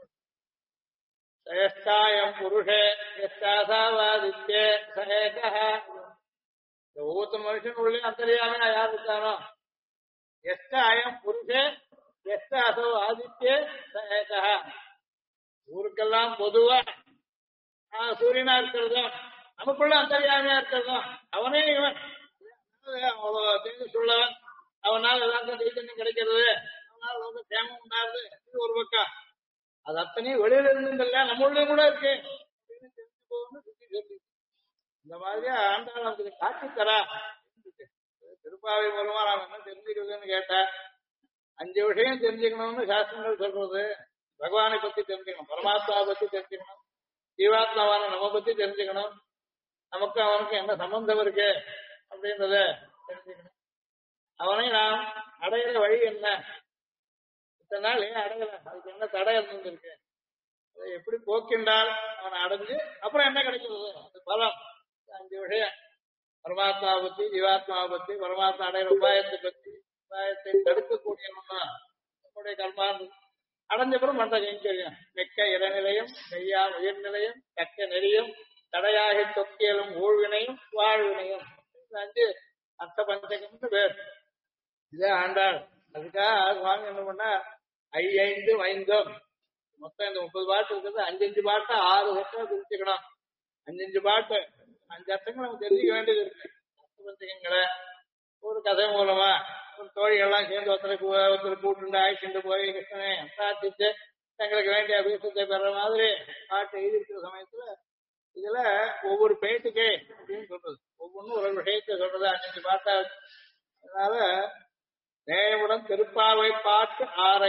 சயஸ்தாயம் புருஷே எஸ்தாசாவாதித்யே சகேகா, ஒவ்வொருத்த மனுஷன் உள்ளே அந்தரியாம யார் இருக்கானோ, எஸ்தாயம் புருஷே எஸ்தாசோ ஆதித்யே சகேகா, ஊருக்கெல்லாம் பொதுவா சூரியனா இருக்கிறதும் நமக்குள்ள அந்தரியாமையா இருக்கிறதும் அவனே இவன். அவ்வளவு தெரிஞ்சு சொல்லவன், அவனால் எல்லாருக்கும் சைத்தன்யம் கிடைக்கிறது, அவனால் ரொம்ப சேமம் உண்டாது. இது ஒரு பக்கம். அது அத்தனையும் வெளியில இருந்துங்கல்ல நம்மளுடைய கூட இருக்கு அப்படின்னு தெரிஞ்சு போகணும்னு சுத்தி சொல்லி இந்த மாதிரியா ஆண்டாள் நமக்கு காட்சி தரா. திருப்பாவை மூலமா நாம் என்ன தெரிஞ்சுக்கிறதுன்னு கேட்டா 5 விஷயம் தெரிஞ்சுக்கணும்னு சாஸ்திரங்கள் சொல்றது. பகவானை பத்தி தெரிஞ்சுக்கணும், பரமாத்மாவை பத்தி தெரிஞ்சுக்கணும், ஜீவாத்மாவான நம்ம பத்தி தெரிஞ்சுக்கணும், நமக்கு அவனுக்கு என்ன சம்பந்தம் இருக்கு அப்படின்றத தெரிஞ்சுக்கணும், அவனை நாம் அடையிற வழி என்ன, இத்தனை நாள் ஏன் அடையல, அதுக்கு என்ன தடை இருந்திருக்கு, அதை எப்படி போக்கின்றால் அவனை அடைஞ்சு அப்புறம் என்ன கிடைக்கிறது அது பலம். 5 விஷயம், பரமாத்மாவை பத்தி, ஜீவாத்மாவை பத்தி, பரமாத்மா அடையிற உபாயத்தை பத்தி, உபாயத்தை தடுக்கக்கூடியவன்னா நம்முடைய கர்மாந்து அடைஞ்சப்புறம் மற்ற கைங்கரியம், மிக்க இறநிலையும் கையா உயிர்நிலையும் தக்க நெறியும் தடையாகி தொக்கியலும் ஊழ்வினையும் வாழ்வினையும் 5 அர்த்த பஞ்சகம்னு பேர். இதே ஆண்டாள். அதுக்காக சுவாமி என்ன பண்ணா 5 5 மொத்தம் இந்த 30 பாட்டு இருக்கிறது 5 பாட்டை 6 வருஷம் பிரிச்சுக்கணும். 5 பாட்டு 5 அர்த்தங்கள் நம்ம தெரிஞ்சுக்க வேண்டியது இருக்கு. அர்த்த பஞ்சகங்களை ஒரு கதை மூலமா ஒரு தோழிகள்லாம் சேர்ந்து ஒருத்தர் கூட்டு ஆயிட்டு போய் கிருஷ்ணனை பிரார்த்திச்சு தங்களுக்கு வேண்டிய அபிஷேகத்தை பெற மாதிரி பாட்டு எழுதியிருக்கிற சமயத்துல இதுல ஒவ்வொரு பேட்டுக்கே அப்படின்னு சொல்றது, ஒவ்வொன்றும் ஒரு விஷயத்தை சொல்றது 5 பாட்டா. அதனால நேயமுடன் திருப்பாவை பாட்டு 6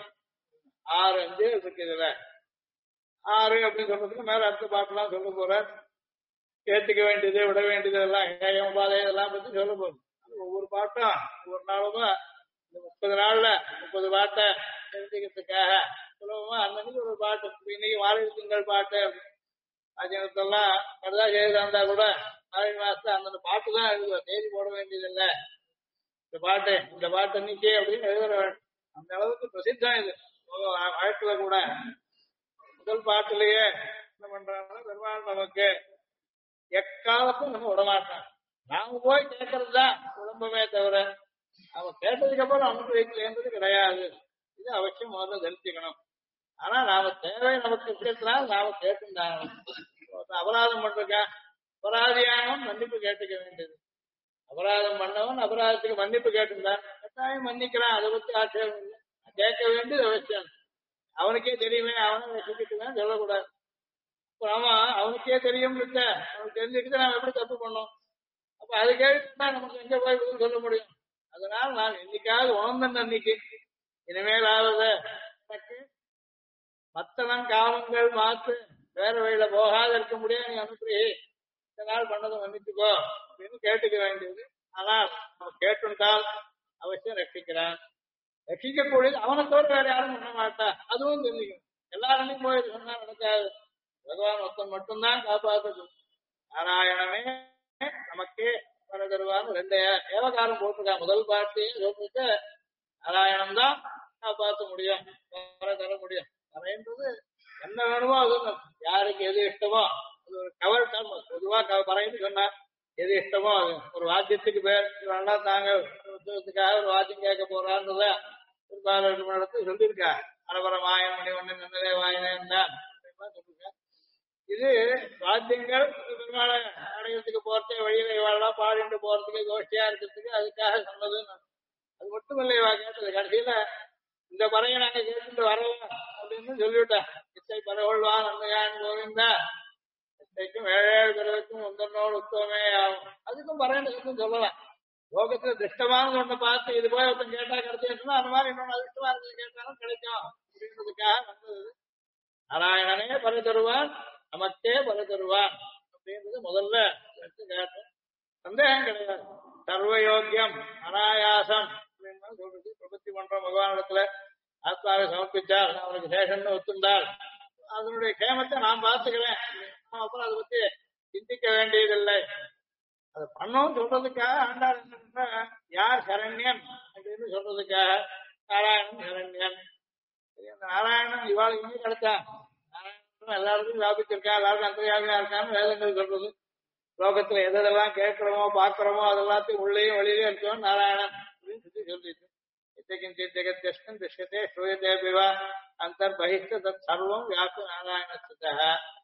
5 இருக்கு. இதுல 6 அப்படின்னு சொல்றதுக்கு மேல அடுத்த பாட்டுலாம் சொல்ல போற, ஏத்துக்க வேண்டியது விட வேண்டியது எல்லாம் ஏயம் உபாதை இதெல்லாம் பத்தி சொல்ல போகுது. ஒவ்வொரு பாட்டும் ஒவ்வொரு நாளுமா இந்த 30 நாள்ல 30 பாட்டை தெரிஞ்சுக்கிறதுக்காக சுலபமா அன்னைக்கு ஒரு பாட்டு. இன்னைக்கு மாலை திங்கள் பாட்டு அஜனத்தெல்லாம் கருதா செய்தா கூட மாலை மாசத்துல அந்தந்த பாட்டு தான் எழுதுவோம், தேதி போட வேண்டியது இல்லை. இந்த பாட்டு அன்னைக்கு அப்படின்னு எழுதுற அந்த அளவுக்கு பிரசித்தம் இது. வாழ்க்கையில கூட முதல் பாட்டுலயே என்ன பண்றாங்கன்னா பெருமாள் நமக்கு எக்காலத்தும் நம்ம விடமாட்டான். நாம போய் கேட்கறதுதான் குழம்பமே தவிர அவன் கேட்டதுக்கு அப்புறம் அனுப்பி வைக்கலன்றது கிடையாது. இது அவசியம் முதல்ல தெரிஞ்சுக்கணும். ஆனா நாம தேவை நமக்கு இருக்கிறதுனால நாம கேட்டுதான் அபராதம் பண்றக்கா அபராதியானவன் மன்னிப்பு கேட்டுக்க வேண்டியது. அபராதம் பண்ணவன் அபராதத்துக்கு மன்னிப்பு கேட்டுருந்தான் கட்டாயம் மன்னிக்கிறான், அதை பத்தி ஆட்சேபம் இல்லை. கேட்க வேண்டியது அவசியம். அவனுக்கே தெரியுமே, அவனை ரசிக்கிட்டுதான் சொல்லக்கூடாது. ஆமா, அவனுக்கே தெரியும், அவனுக்கு தெரிஞ்சுக்கிட்டு நாம எப்படி தப்பு பண்ணோம்? அப்ப அது கேட்டுட்டா நமக்கு எங்க போய் பதில் சொல்ல முடியும்? அதனால நான் என்னைக்காவது உணர்ந்தேன் அன்னைக்கு, இனிமேலாவது எனக்கு மத்தவன் காமங்கள் மாத்து வேற வழியில போகாத இருக்க முடியாது, நீ அனுப்பி இந்த நாள் பண்ணதை மன்னிச்சுக்கோ அப்படின்னு கேட்டுக்க வேண்டியது. ஆனால் அவன் கேட்டுட்டால் அவசியம் ரட்சிக்கிறான். ரட்சிக்கக்கூடியது அவனை தவிர வேற யாரும் பண்ண மாட்டா, அதுவும் தெரிஞ்சுக்கணும். எல்லாருமே போய் சொன்னா நடக்காது. பகவான் ஒருத்தன் மட்டும்தான் காப்பாற்றது. நாராயணமே நமக்கே வர தருவான்னு 2 ஏவகாரம் போட்டிருக்கான். முதல் பாட்டையும் சொல்லிட்டு நாராயணம் தான் காப்பாற்ற முடியும், வர தர முடியும். வரைன்றது என்ன வேணுமோ அது யாருக்கு எது இஷ்டமோ, அது ஒரு கவர் தான். பொதுவா பறைன்னு சொன்னா எது இஷ்டமோ அது. ஒரு வாத்தியத்துக்கு பேர் வேணா தாங்க உத்தியோகத்துக்காக ஒரு வாத்தியம் கேட்க போறான்றத ஒரு 2 மணி நேரத்துக்கு சொல்லியிருக்கா. அரபர வாயன் மணி ஒண்ணு நின்னதே வாயினேன் தான் சொல்லிருக்கேன். இது வாத்தியங்கள் பெருமாளை அடையறதுக்கு போறதே, வழியில இவாளெல்லாம் பாடிட்டு போறதுக்கு கோஷ்டியா இருக்கிறதுக்கு அதுக்காக சொன்னது. அது மட்டும் இல்லை, இவா கேட்டது கடைசியில இந்த பறையை நாங்க கேட்டுட்டு வரலாம் அப்படின்னு சொல்லிவிட்டேன். இசை பரவல்வான் அந்தகான் கோவிந்தா இசைக்கும் 7 பிறருக்கும் ஒன்றனோடு உத்தவமே ஆகும். அதுக்கும் பறையனுக்கும் சொல்லலாம். லோகத்துல திருஷ்டமான ஒண்ணு பார்த்து இது போய் ஒருத்தன் கேட்டா கிடைச்சா அந்த மாதிரி இன்னொன்னு அதிர்ஷ்டமா இருந்தது கேட்டாலும் கிடைக்கும் அப்படின்றதுக்காக வந்தது. நாராயணனே பல தருவான், நமக்கே பல தருவான் அப்படின்றது முதல்ல எடுத்து கேட்டோம். சந்தேகம் கிடையாது. சர்வயோக்கியம் அனாயாசம் அப்படின்னு சொல்றது. பிரபத்தி பண்ற பகவானிடத்துல ஆத்மாவை சமர்ப்பிச்சால் அவனுக்கு சேஷன்னு ஒத்துண்டால் அதனுடைய கேமத்தை நான் பார்த்துக்கிறேன், அப்புறம் அதை பத்தி சிந்திக்க வேண்டியதில்லை. அதை பண்ணோம் சொல்றதுக்காக ஆண்டாள் என்ன பண்ற, யார் சரண்யன் அப்படின்னு சொல்றதுக்காக நாராயணன் சரண்யன். அந்த நாராயணன் இவாளுக்கு இங்கே கிடைச்சான். நாராயணன் எல்லாருக்கும் வியாபிச்சிருக்கா, எல்லாருக்கும் அந்தரியாமையா இருக்கான்னு வேதங்கள் சொல்றது. லோகத்துல எதெல்லாம் கேட்கிறோமோ பாக்குறோமோ அதெல்லாத்தையும் உள்ளேயும் வெளியிலே இருக்கோம் நாராயணன் அப்படின்னு சொல்லிட்டு ஜெகத்யஷ்டன் திருஷ்யத்தே ஸ்ரூயதே பிவா அந்தர் பகிஷ்ட தத் சர்வம் வியாப்பு நாராயணஸ்தா.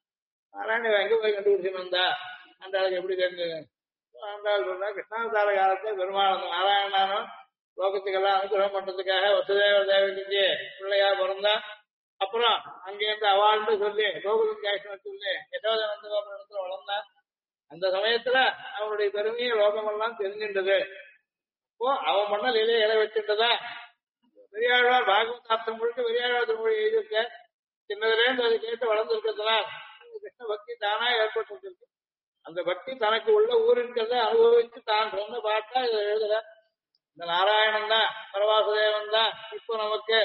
நாராயணன் எங்க போய் கண்டுபிடிச்சுன்னு வந்தா ஆண்டாளுக்கு எப்படி தெரிஞ்சு? ஆண்டாள் சொல்றா, கிருஷ்ணாவதார காலத்தை பெருமாள் நாராயணனும் லோகத்துக்கெல்லாம் அனுகிரகம் பண்றதுக்காக வசுதேவ தேவகிக்கு பிள்ளையா பிறந்தா. அப்புறம் அங்கிருந்து அவாழ்ந்து சொல்லி கோகுலம் கேஷ்ணன் சொல்லி யசோத வந்து இடத்துல வளர்ந்தான். அந்த சமயத்துல அவனுடைய பெருமையை லோகமெல்லாம் தெரிஞ்சின்றது. இப்போ அவன் பண்ண லீலையை இலை வச்சுட்டதா பெரியாழ்வார் பாகவதார்த்தம் முழுக்க பெரியாழ்வார் திருமொழி எழுதியிருக்க. சின்னதுலேருந்து அதை கேட்டு வளர்ந்துருக்கிறதுனால கிருஷ்ண பக்தி தானா ஏற்பட்டு. அந்த பக்தி தனக்கு உள்ள ஊருக்கிறத அனுபவிச்சு தான் சொன்ன பாட்டா இதை எழுதுற. இந்த நாராயணன் தான் பரவாசுதேவன் தான் இப்போ நமக்கு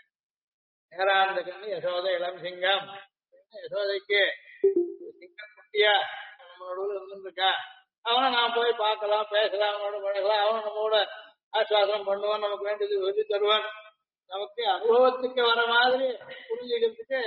நேராந்த கண்ணி யசோதை இளம் சிங்கம். யசோதைக்கு சிங்கம் குட்டியா நம்மளோட இருந்துருக்கா. அவனை நான் போய் பார்க்கலாம், பேசலாம், அவனோட பழகலாம், அவன் நம்மளோட ஆஸ்வாசனம் பண்ணுவான், நமக்கு வேண்டியது சொல்லி தருவான். நமக்கு அனுபவத்துக்கு வர மாதிரி புரிஞ்சுக்கிறதுக்கு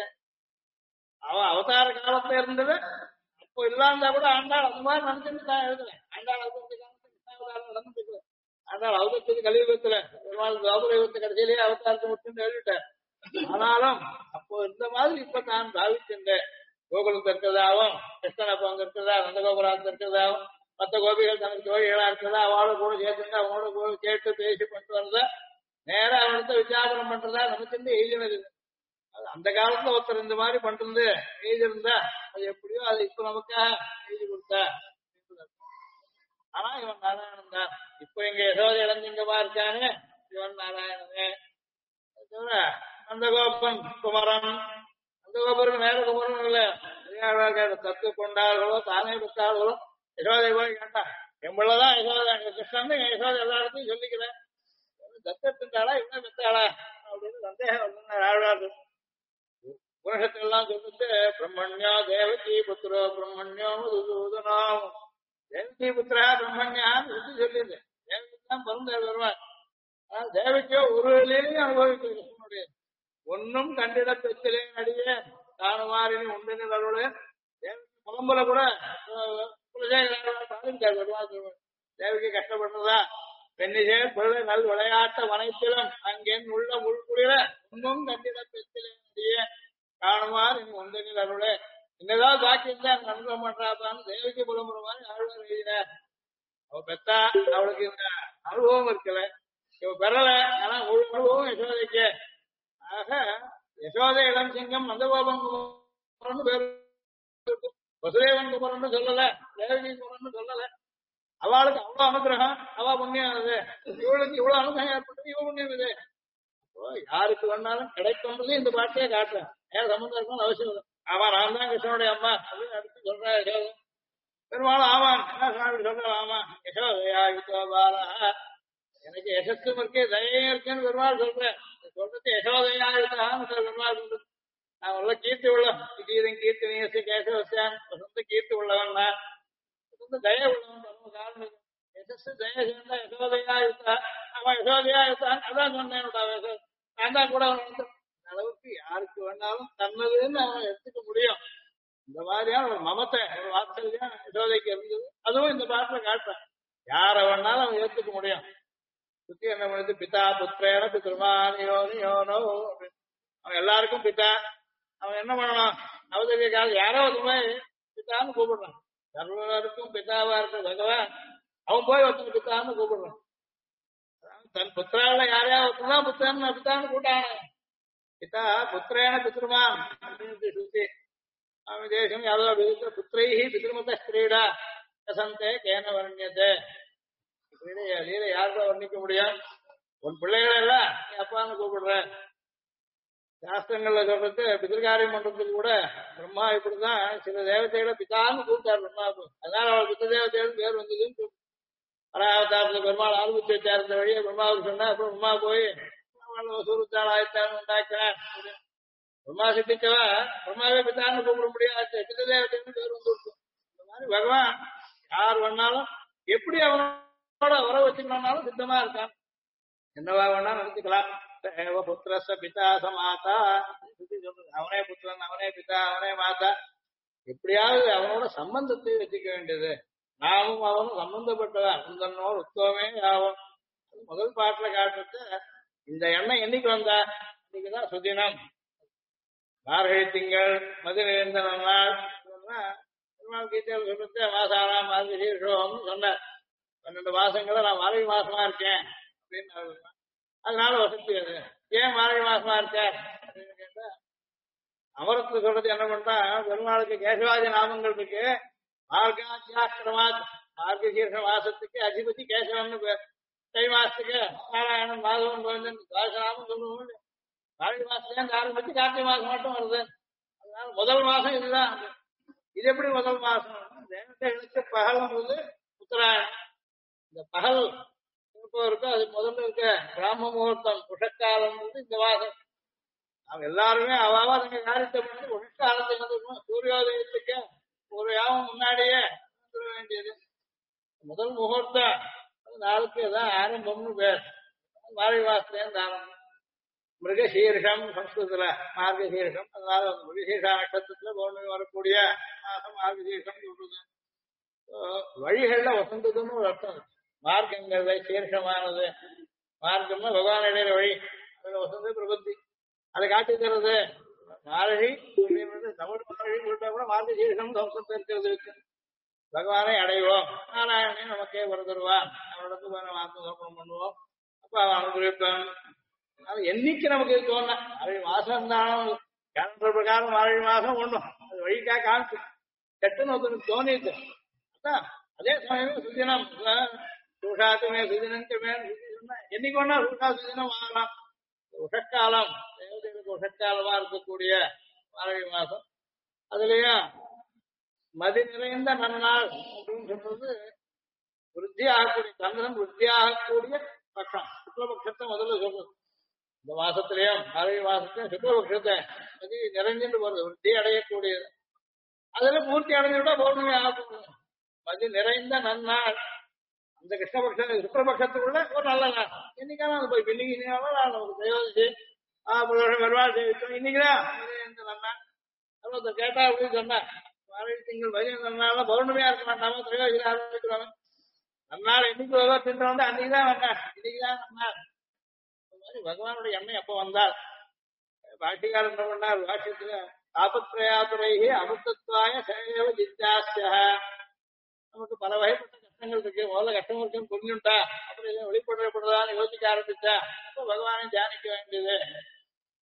அவன் அவதார காலத்துல இருந்தது. அப்போ இல்லாந்தா கூட ஆண்டாள் அந்த மாதிரி நினைச்சுட்டு தான் எழுதுறேன். ஆண்டாள் அவதாரம் நடந்துட்டு ஆண்டாள் அவதத்துக்கு கலியுகத்துல பெருமாள் துவாபரயுகத்து கடைசியிலேயே அவதாரத்தை முடிச்சுட்டு எழுதிட்டேன். ஆனாலும் அப்போ இந்த மாதிரி இப்ப நான் பாவிச்சிருந்தேன். கோகுலத்தில் இருக்கிறதாவும் கிருஷ்ணன் அப்ப அங்க இருக்கிறதா, நந்தகோபுரத்தில் இருக்கிறதாவும் மற்ற கோபிகள் தனக்கு தோழிகளா இருக்கிறதா அவளோட கூட சேர்த்துருந்தா அவனோட கூட கேட்டு பேசி பண்ணிட்டு வரதா நேரம் அவனத்தை விசாரணம் பண்றதா நமக்கு எழுதினது. அது அந்த காலத்துல ஒருத்தர் இந்த மாதிரி பண்றது எழுதியிருந்தா அது எப்படியோ அது இப்ப நமக்காக எழுதி கொடுத்தா. ஆனா இவன் நாராயணன் தான். இப்ப இங்க யசோதை இளஞ்சிங்கமா இருக்கானே இவன் நாராயணனே. நந்தகோபன் குமரன், நந்தகோபருக்கு மேல குமரன் இல்ல. தத்து கொண்டார்களோ தானே பெற்றார்களோ யசோதை போய் கேட்டான், எம்பளதான் யசோதா கிருஷ்ணன் யசோதை எல்லா இடத்தையும் சொல்லிக்கிறேன், தத்தெடுத்தாளா இவன் பெற்றாளா அப்படின்னு சந்தேகம் வந்து ஆழ்வார் உலகத்திலாம் சொல்லிட்டு பிரம்மண்யா தேவகி புத்திரோ பிரம்மண்யோ மதுசூதனோ தேவகி புத்திரா பிரம்மண்யான்னு சொல்லிடுது. தேவகி தான் பிறந்த வருவான். ஆனா தேவகியோ ஒரு வழியிலையும் அனுபவிக்கல. கிருஷ்ணனுடைய ஒன்னும் கண்டிட பெற்றிலே நடிகே தானுமாரினி உண்டினில் அருளே. தேவகி புலம்புல கூட தேவகி கஷ்டப்படுறதா பெண்ணிசேர் பிள்ளை நல் விளையாட்ட வனைத்திலும் அங்கேன் உள்ள முள்குளிர ஒன்னும் கண்டிட பெற்றிலே நடிகே காணுமாறு இனி ஒன்றினில் அருளே. என்னதான் பாக்கி இருந்தா அங்க அனுபவம் பண்றாப்பான்னு தேவகி புலம்புற மாதிரி ஆழ்வார் எழுதினார். அவ பெத்தா அவளுக்கு இந்த அனுபவம் இருக்கல, இவ பெறல. ஆனா முழு அனுபவம் யசோதைக்கு ஆக யசோதை இளம் சிங்கம் நந்தகோபன் குமரன் பேர் வசுதேவன் குமரன் சொல்லல, தேவகி குமரன் சொல்லல. அவளுக்கு அவ்வளவு அனுகிரகம், அவ புண்ணியம் அது. இவளுக்கு இவ்வளவு அனுகிரகம் ஏற்பட்டது, இவ புண்ணியம் இது. யாருக்கு வேணாலும் கிடைக்கும்ன்றது இந்த பாட்டையே காட்டுறேன். ஏன் சம்பந்தம் இருக்கணும்னு அவசியம் இல்லை. ஆமா நான் தான் கிருஷ்ணனுடைய அம்மா அப்படின்னு அடுத்து சொல்றேன். பெரும்பாலும் ஆமான் என்ன சுவாமி சொல்றேன், ஆமா யசோதயா யுத்தபாலா, எனக்கு யசத்தும் இருக்கு தயையும் இருக்குன்னு பெருமாள் சொல்றேன். சொல்றது யசோதயா யுத்தான்னு பெருமாள் சொல்றது. நான் உள்ள கீர்த்தி உள்ளவன், கீதம் கீர்த்தி நீசி கேசவசான் சொந்த கீர்த்தி உள்ளவன், நான் சொந்த தய உள்ளவன். காரணம் யசஸ் தய சேர்ந்தா யசோதயா யுத்தா, அவன் யசோதயா யுத்தான் அதான் சொன்னேன். நான் தான் கூட அளவுக்கு யாருக்கு வேணாலும் தன்னதுன்னு அவன் எடுத்துக்க முடியும். இந்த மாதிரியான ஒரு மமத்தை, ஒரு வாத்சல்யம் யசோதைக்கு இருந்தது. அதுவும் இந்த பாட்டுல காட்டுறான். யார வேணாலும் அவன் ஏத்துக்க முடியும். சுத்தி என்ன பண்ணுது, பிதா புத்திரேன பித்ருமான் யோனி யோனோ அப்படின்னு. அவன் எல்லாருக்கும் பிதா. அவன் என்ன பண்ணணும், அவதவிய காலம் யாரோ ஒரு மாதிரி பிதான்னு கூப்பிடுறான். சர்வருக்கும் பிதாவா இருக்க பகவான் அவன் போய் ஒருத்தன் பித்தான்னு கூப்பிடுறான். தன் புத்திரால யாரையா ஒருத்தன் புத்திரன் பித்தான்னு கூட்டான. பிதா புத்திரேன பித்ருமான் அப்படின்னு சுத்தி சுவாமி தேசம் யாரோ புத்திரைஹி பித்ருமத கிரீடா கசந்தே கேன வர்ணியதே. லீலை யாருக்கும் வர்ணிக்க முடியும். உன் பிள்ளைகளை எல்லாம் நீ அப்பான்னு கூப்பிடுற. சாஸ்திரங்கள்ல சொல்றது பிதிர்காரியம் பண்றதுக்கு கூட பிரம்மா இப்படிதான் சில தேவதைகளை பிதான்னு கூப்பிட்டார் பிரம்மாவுக்கு. அதனால அவள் பித்த தேவதைகள் பேர் வந்ததுன்னு பராவதாரத்துல பெருமாள் ஆரம்பிச்சு வச்சார். இந்த வழியை பிரம்மாவுக்கு சொன்னா அப்புறம் பிரம்மா போய் சூருத்தாள் ஆயத்தான் உண்டாக்குறேன். பிரம்மா சித்திச்சவ பிரம்மாவே பித்தான்னு கூப்பிட முடியாது, பித்த தேவதைன்னு பேர் வந்து இருக்கும். இந்த மாதிரி பகவான் யார் வேணாலும் எப்படி அவனோட உறவு வச்சுக்கணும்னாலும் சித்தமா இருக்கான். என்னவா வேணா நடத்திக்கலாம். புத்திரஸ்த பிதா சமாதா சொல்றது. அவனே புத்திரன், அவனே பிதா, அவனே மாதா. எப்படியாவது அவனோட சம்பந்தத்தை வச்சுக்க வேண்டியது. நாமும் அவனும் சம்பந்தப்பட்டவன். சுந்தனோடு உத்தவமே ஆகும். முதல் பாட்டுல காட்டுறது இந்த எண்ணம் என்னைக்கு வந்தா, இன்னைக்குதான் சுதினம், மார்கழி திங்கள், மது நிறைந்த நாள். பெருமாள் கீதையில் சொல்றது மாசாராம் மார்கழீஷோம்னு சொன்னார். 12 மாசங்களை நான் மார்கழி மாசமா இருக்கேன் அப்படின்னு. அதனால வசதி அது. ஏன் மார்கழி மாசமா இருக்க அப்படின்னு கேட்டா, அமரத்துல சொல்றது என்ன பண்றா, பெருமாளுக்கு கேசவாதி நாமங்கள் இருக்கு. மார்காத்தியாக்கிரமாத் மார்கசீர்ஷ மாசத்துக்கு அதிபதி கேசவன் பேர். தை மாசத்துக்கு நாராயணன் மாதவன் கோவிந்தன் தாசநாமம் சொல்லுவோம். மார்கழி மாசத்துல ஆரம்பிச்சு கார்த்திகை மாசம் மட்டும் வருது. அதனால முதல் மாசம் இதுதான். இது எப்படி முதல் மாசம்? தேவதைகளுக்கு பகலும் போது உத்தராயணம். இந்த பகல் இருக்கோ அது முதல்ல இருக்க பிராம முகூர்த்தம் உஷக்காலம் இந்த மாசம். அவங்க எல்லாருமே அவாவா தங்க காரியத்தை பண்ணி உஷக்காலத்துக்கு வந்துருக்கோம். சூரியோதயத்துக்கு ஒரு யாவும் முன்னாடியே வந்துட வேண்டியது. முதல் முகூர்த்தம் அது நாளுக்கு தான் ஆரம்பம்னு பேர். மார்கழி மாசத்துலேருந்து ஆரம்பம். மிருகசீர்ஷம் சம்ஸ்கிருதத்துல மார்கசீர்ஷம். அதனால மிருகசீர்ஷா நட்சத்திரத்துல பௌர்ணமி வரக்கூடிய மாசம் மார்கசீர்ஷம் சொல்றது. வழிகள்ல வசந்ததுன்னு ஒரு அர்த்தம் இருக்கு. மார்க்கங்கள்ல சீர்ஷமானது. மார்க்கம்னா பகவான் இடையிற வழி. அதுல வசந்த பிரபத்தி அதை காட்டி தருது. மார்கழி தமிழ் மார்கழி சொல்லிட்டா கூட மார்க சீர்ஷம் சம்ஸ்கிருதம் இருக்கிறது இருக்கு. பகவானை அடைவோம், நாராயணனே நமக்கே வருவான், அவனிடத்து வார்த்தை சோப்பனம் பண்ணுவோம். அப்ப அவன் அனுபவிப்பான். அது என்னைக்கு நமக்கு இது தோண மார்கழி மாசம் இருந்தாலும் கேலண்டர் பிரகாரம் மார்கழி மாசம் ஒண்ணும் அது வழிக்கா காமிச்சு கெட்டுன்னு ஒருத்தனுக்கு தோணிட்டு அதான். அதே சமயம் சுதினம் சூஷாத்துமே சுதினமே சொன்னா என்னைக்கு ஒன்னா சூஷா சுதினம் வாங்கலாம். உஷக்காலம் தேவதைகளுக்கு உஷக்காலமா இருக்கக்கூடிய மார்கழி மாசம். அதுலயும் மதி நிறைந்த நன்னாள் அப்படின்னு சொல்றது விருத்தி ஆகக்கூடிய சந்திரன் விருத்தி ஆகக்கூடிய பட்சம். சுக்லபட்சத்தை முதல்ல சொல்றது. இந்த மாசத்திலயும் மார்கழி மாசத்தையும் சுக்லபட்சத்தை மதி நிறைஞ்சுட்டு வருது, விருத்தி அடையக்கூடியது. அதுல பூர்த்தி அடைஞ்சுட்டா பௌர்ணமி ஆகக்கூடிய மதி நிறைந்த நன்னாள். அந்த கிருஷ்ணபக்ஷ சுக்லபட்சத்துக்குள்ள ஒரு நல்ல நாள். இன்னைக்கான அது போய் இன்னைக்கு நமக்கு பிரயோஜிச்சு பெருமாள் சேவித்தோம். இன்னைக்குதான் இந்த நன்னாள். அவ்வளோ கேட்டா அப்படின்னு சொன்னா மார்கழி திங்கள் மதிய நன்னாள் பௌர்ணமியா இருக்க மாட்டாம பிரயோஜனம் ஆரம்பிக்கிறாங்க. நன்னாள் என்னைக்கு தின்றோம் அன்னைக்குதான் வந்தாள், இன்னைக்குதான் நன்னாள். பகவானுடைய எண்ணம் எப்ப வந்தால் பாட்டிக்காரன் என்ன பண்ணார் வாட்சியத்துல தாபத்ரயாதுரைகி அமிர்தத்வாய சேவ ஜித்யாஸ்ய. நமக்கு பல வகைப்பட்ட கஷ்டங்கள் இருக்கு. முதல்ல கஷ்டம் இருக்குன்னு புரிஞ்சுட்டா அப்புறம் வெளிப்படுறதான்னு யோசிக்க ஆரம்பிச்சா அப்ப பகவானை தியானிக்க வேண்டியது.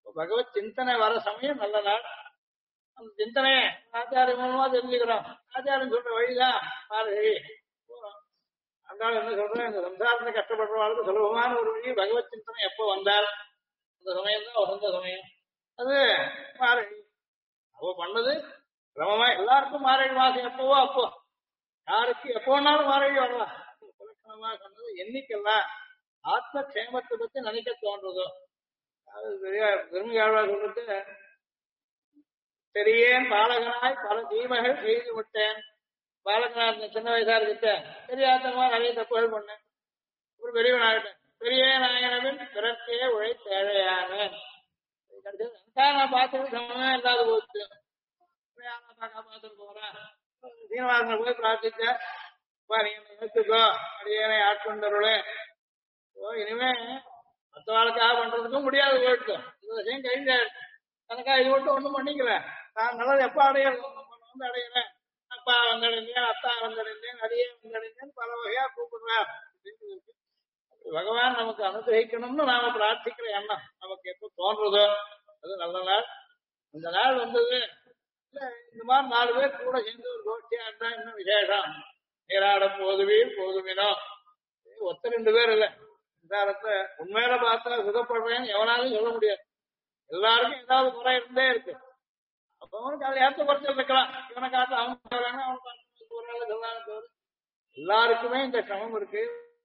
பகவத் சிந்தனை வர சமயம் நல்ல நாள். அந்த சிந்தனையை ஆச்சாரிய மூலமா தெரிஞ்சுக்கிறோம். ஆச்சாரியன் சொல்ற வழிதான் மார்கழி. அதனால என்ன சொல்றேன், இந்த சம்சாரத்தை கஷ்டப்படுறவாளுக்கு சுலபமான ஒரு வழி பகவத் சிந்தனை எப்போ வந்தால் அந்த சமயம் தான் உகந்த சமயம். அது மார்கழி. அவ பண்ணது கிரமமா எல்லாருக்கும் மார்கழி மாசம் எப்பவோ அப்போ, யாருக்கு எப்போனாலும் மார்கழி வரலாம். சுலட்சணமா சொன்னது என்னைக்கெல்லாம் ஆத்ம க்ஷேமத்தை பத்தி நினைக்க தோன்றதோ. அது பெரிய பெருமையாழ்வார் சொல்றது, தெரியேன் பாலகனாய் பல தீமைகள் செய்து விட்டேன். பாலகனா இருந்த சின்ன வயசா இருக்கிட்டேன், தெரியாதமா நிறைய தப்புகள் பண்ணேன். ஒரு பெரியவன் ஆகிட்டேன். பெரிய நாயனவின் பிறக்கே உழைத்தேழையானேன். நான் பார்த்துட்டு சமயம் இல்லாத போச்சு. பார்த்துட்டு போறேன். சீனிவாசனை போய் பிரார்த்திச்சேன், நீ நினைச்சுக்கோ அடியனை ஆட்கொண்டருளே. இனிமே மற்ற வாழ்க்காக பண்றதுக்கும் முடியாது போயிட்டு இந்த விஷயம் கழிஞ்சாயிடுச்சு. எனக்கா இது மட்டும் ஒண்ணும் பண்ணிக்கிறேன். நான் நல்லது எப்ப அடையணும் வந்து அடையிறேன். அப்பா வந்தடைந்தேன், அத்தா வந்தடைந்தேன், அடியே வந்தடைந்தேன், பல வகையா கூப்பிடுறார். பகவான் நமக்கு அனுகிரகிக்கணும்னு நாம பிரார்த்திக்கிற எண்ணம் நமக்கு எப்ப தோன்றதோ அது நல்ல நாள். இந்த நாள் வந்தது இந்த மாதிரி 4 பேர் கூட சேர்ந்து ஒரு கோஷ்டியா இருந்தா இன்னும் விசேஷம். நீராட போதுமினோ ஒத்த 2 பேர் இல்லை. விசாரத்தை உண்மையில பார்த்தா சுகப்படுறேன்னு எவனாலும் சொல்ல முடியாது. எல்லாருக்கும் ஏதாவது குறை இருந்தே இருக்கு. அப்ப அவனுக்கு அதை ஏற்ற குறைச்சல் இருக்கலாம். இவனை காட்டு அவனுக்கு அவனுக்கு எல்லாருக்குமே இந்த சிரமம் இருக்கு.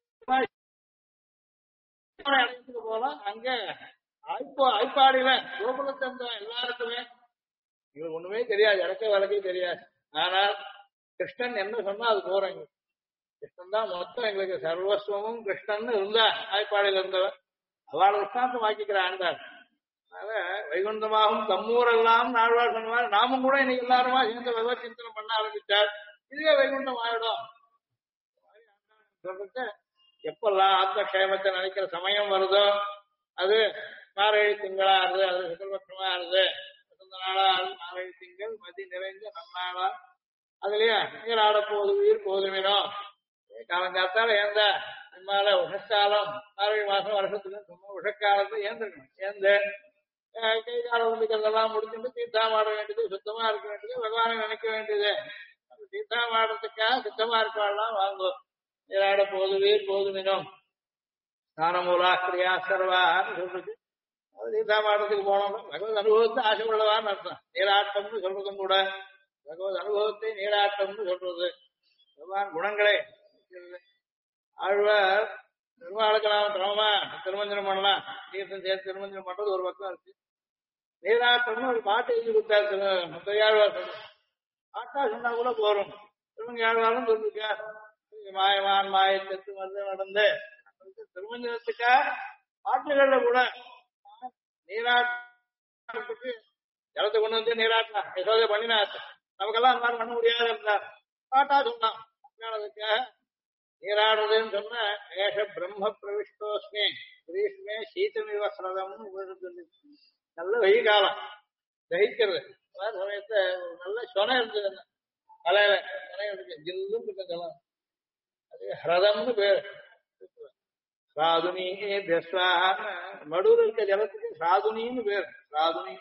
இடத்துக்கு போலாம். அங்க ஐப்பாடியில கோகுலத்தை எல்லாருக்குமே எங்களுக்கு ஒண்ணுமே தெரியாது, இறக்க வழக்கே தெரியாது. ஆனால் கிருஷ்ணன் என்ன சொன்னா அது போறோம். கிருஷ்ணன் தான் மொத்தம் எங்களுக்கு சர்வஸ்வமும் கிருஷ்ணன் இருந்தா ஆய்ப்பாடியில இருந்தவன் அவளை கிருஷ்ணாந்தம் ஆக்கிக்கிற ஆண்டார். அதனால வைகுண்டமாகவும் தம்மூரெல்லாம் நாழ்வார் சொன்ன நாமும் கூட இன்னைக்கு எல்லாருமா சேர்ந்து பகவத் சிந்தனை பண்ண ஆரம்பிச்சார். இதுவே வைகுண்டம் ஆயிடும். சொல்லிட்டு எப்பெல்லாம் ஆத்மக்ஷேமத்தை நினைக்கிற சமயம் வருதோ அது மார்கழி திங்களா இருது, அது சுகல்பட்சமா இருது, நாளா அது மார்கழி திங்கள் மதி நிறைந்த நன்னாளா. அதுலயே நீராட போதுமினோ காலங்காத்தால ஏந்த நம்மால உஷக்காலம் மார்கழி மாசம் வருஷத்துக்கு சும்மா உஷக்காலத்தை ஏந்திருக்கணும். ஏந்து கை கால உண்டுக்கிறதெல்லாம் முடிச்சுட்டு தீர்த்தம் ஆட வேண்டியது, சுத்தமா இருக்க வேண்டியது, பகவானை நினைக்க வேண்டியது. தீர்த்தம் ஆடுறதுக்காக சுத்தமா இருக்கலாம் வாங்கும். நீராட போதுமினோ ஸ்நானமூலா கிரியா சர்வான்னு சொல்றது. அது தீர்த்தம் ஆடுறதுக்கு போனோம்னா பகவத் அனுபவத்தை ஆசைப்படவான்னு அர்த்தம். நீராட்டம்னு சொல்றதும் கூட பகவத் அனுபவத்தை நீராட்டம்னு சொல்றது. பகவான் குணங்களே ஆழ்வார் பெருமாளுக்கு நாம கிரமமா திருமஞ்சனம் பண்ணலாம். தீர்த்தம் சேர்த்து திருமஞ்சனம் பண்றது ஒரு பக்கம் இருக்கு. நீராட்டம்னு ஒரு பாட்டு எழுதி கொடுத்தாரு ஆழ்வார். பாட்டா சொன்னா கூட போறோம். திருமங்கையாழ்வாரும் சொல்லிருக்கா, மாயமான் மாயத்து வந்து நடந்து திருமஞ்சனத்துக்கா பாட்டுகள்ல கூட நீராட்டத்துக்கு ஜலத்தை கொண்டு வந்து நீராட்டலாம் யசோதை பண்ணினார். நமக்கெல்லாம் அந்த மாதிரி பண்ண முடியாது இருந்தார். பாட்டா சொன்னான். அதுக்காக நீராடுறதுன்னு சொன்னா ஏஷ பிரம்ம பிரவிஷ்டோஸ்மே கிரீஷ்மே சீதமிவ சிரதம்னு சொல்லி நல்ல வெயில் காலம் தகிக்கிறது. சமயத்தை நல்ல சொனை இருந்தது. தலையில சொனை இருக்கு, ஜில்லும் இருக்க ஜலம். அது ஹிரதம்னு பேரு. சாதுனி பெஸ்வான்னு மடுவில் இருக்க ஜலத்துக்கு சாதுனின்னு பேரு. சாதுனி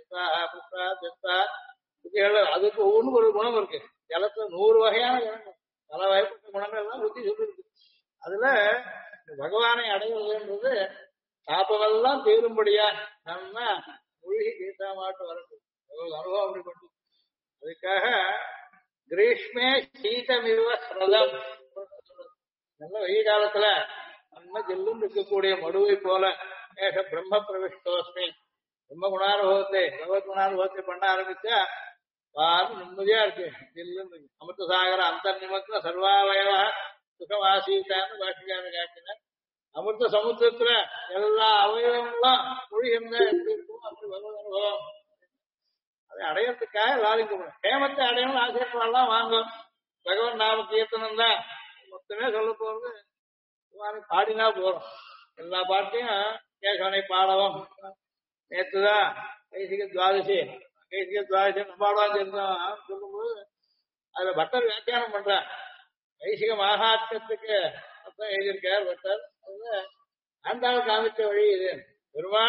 பெஸ்வா அதுக்கு ஒவ்வொன்றும் ஒரு குணம் இருக்கு. ஜலத்துல 100 வகையான குணங்கள், பல வகைப்பட்ட குணங்கள் எல்லாம் புத்தி சொல்லிருக்கு. அதுல பகவானை அடைவதுன்றது தாப்பமெல்லாம் தீரும்படியா நம்ம மூழ்கி கீதா மாட்டு வரணும். அனுபவம் அப்படிப்பட்டு அதுக்காக கிரீஷ்மே சீதமிவ சிரதம். நல்ல வெயில் காலத்துல நம்ம ஜெல்லும் இருக்கக்கூடிய மடுவை போல ஏக பிரம்ம பிரவிஷ்டோஸ்மி பிரம்ம குணானுபவத்தை பகவத் குணானுபவத்தை பண்ண ஆரம்பிச்சா வாரம் நிம்மதியா இருக்கு. ஜெல்லும் அமிர்த சாகர அந்தர்நிமத்துல சர்வாவயவ சுகவாசீட்டான்னு பாஷிக்கான காட்டின அமிர்த சமுத்திரத்துல எல்லா அவயவங்களும் மொழிகின்ற எப்படி இருக்கும் அப்படி பகவத் அனுபவம். அதை அடையறதுக்காக எல்லாரும் கூப்பிடும். கேமத்தை அடையணும்னு ஆசைப்படலாம் வாங்கும். பகவான் நாம கீர்த்தனம் தான் மொத்தமே சொல்ல போறது. பாடினா போறோம். எல்லா பாட்டையும் கேசவனை பாடவும். நேற்றுதான் கைசிக துவாதசி நம்பாடுவான் சேர்ந்தான் சொல்லும்போது அதுல பட்டர் வியாக்கியானம் பண்றார். கைசிக மகாத்மத்துக்கு அர்த்தம் எழுதியிருக்கார் பட்டர். அதுல ஆண்டாள் காமிச்ச வழி இது. பெருமாள்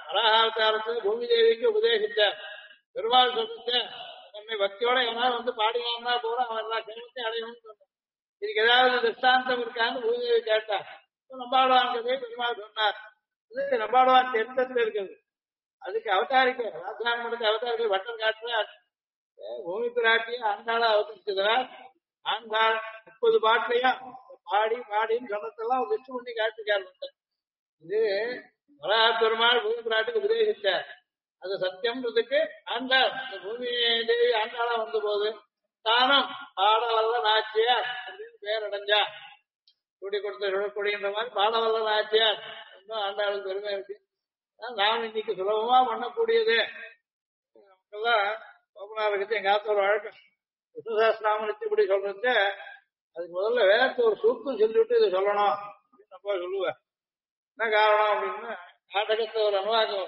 வராகாவதாரத்துல பூமி தேவிக்கு உபதேசித்தார். பெருமாள் சொல்லிட்டு என்னை பக்தியோட எவனாலும் வந்து பாடினான்னா போற அவன் எல்லா க்ஷேமத்தையும் அடையணும்னு சொன்னான். இதுக்கு ஏதாவது திருஷ்டாந்தம் இருக்கான்னு பூமி தேவி கேட்டார். நம்பாடுவான் கதையை பெருமாள் சொன்னார். இது நம்பாடுவான் தெரிந்தத்துல இருக்குது. அதுக்கு அவதாரிக்க ராஜாங்கத்துக்கு அவதாரிக்க வட்டம் காட்டுறார். பூமி பிராட்டிய ஆண்டாளா அவதரிச்சதுனால் ஆண்டாள் 30 பாட்டிலையும் பாடி பாடின்னு சொன்னதெல்லாம் லிஸ்ட் பண்ணி காட்டிருக்காரு. இது வராக பெருமாள் பூமி பிராட்டுக்கு உபதேசித்தார். அது சத்தியம்ன்றதுக்கு ஆண்டாள் இந்த பூமி தேவி ஆண்டாளா வந்த போது தானும் பாடவல்ல நாச்சியார் அப்படின்னு பேர் அடைஞ்சா. கூடி கொடுத்த சுழற்கொடின்ற மாதிரி பாடவல்ல நாச்சியார் இன்னும் ஆண்டாளுக்கு பெருமை இருக்கு. நாம் இன்னைக்கு சுலபமா பண்ணக்கூடியது நமக்கெல்லாம் கோபநாதகத்தை எங்க ஆத்த ஒரு வழக்கம். விஷ்ணுசாஸ்திராமனுக்கு இப்படி சொல்றது அதுக்கு முதல்ல வேறத்து ஒரு சூக்கம் சொல்லிவிட்டு இதை சொல்லணும் அப்படின்னு நம்ம சொல்லுவேன். என்ன காரணம் அப்படின்னா நாடகத்தை ஒரு அனுவாகம்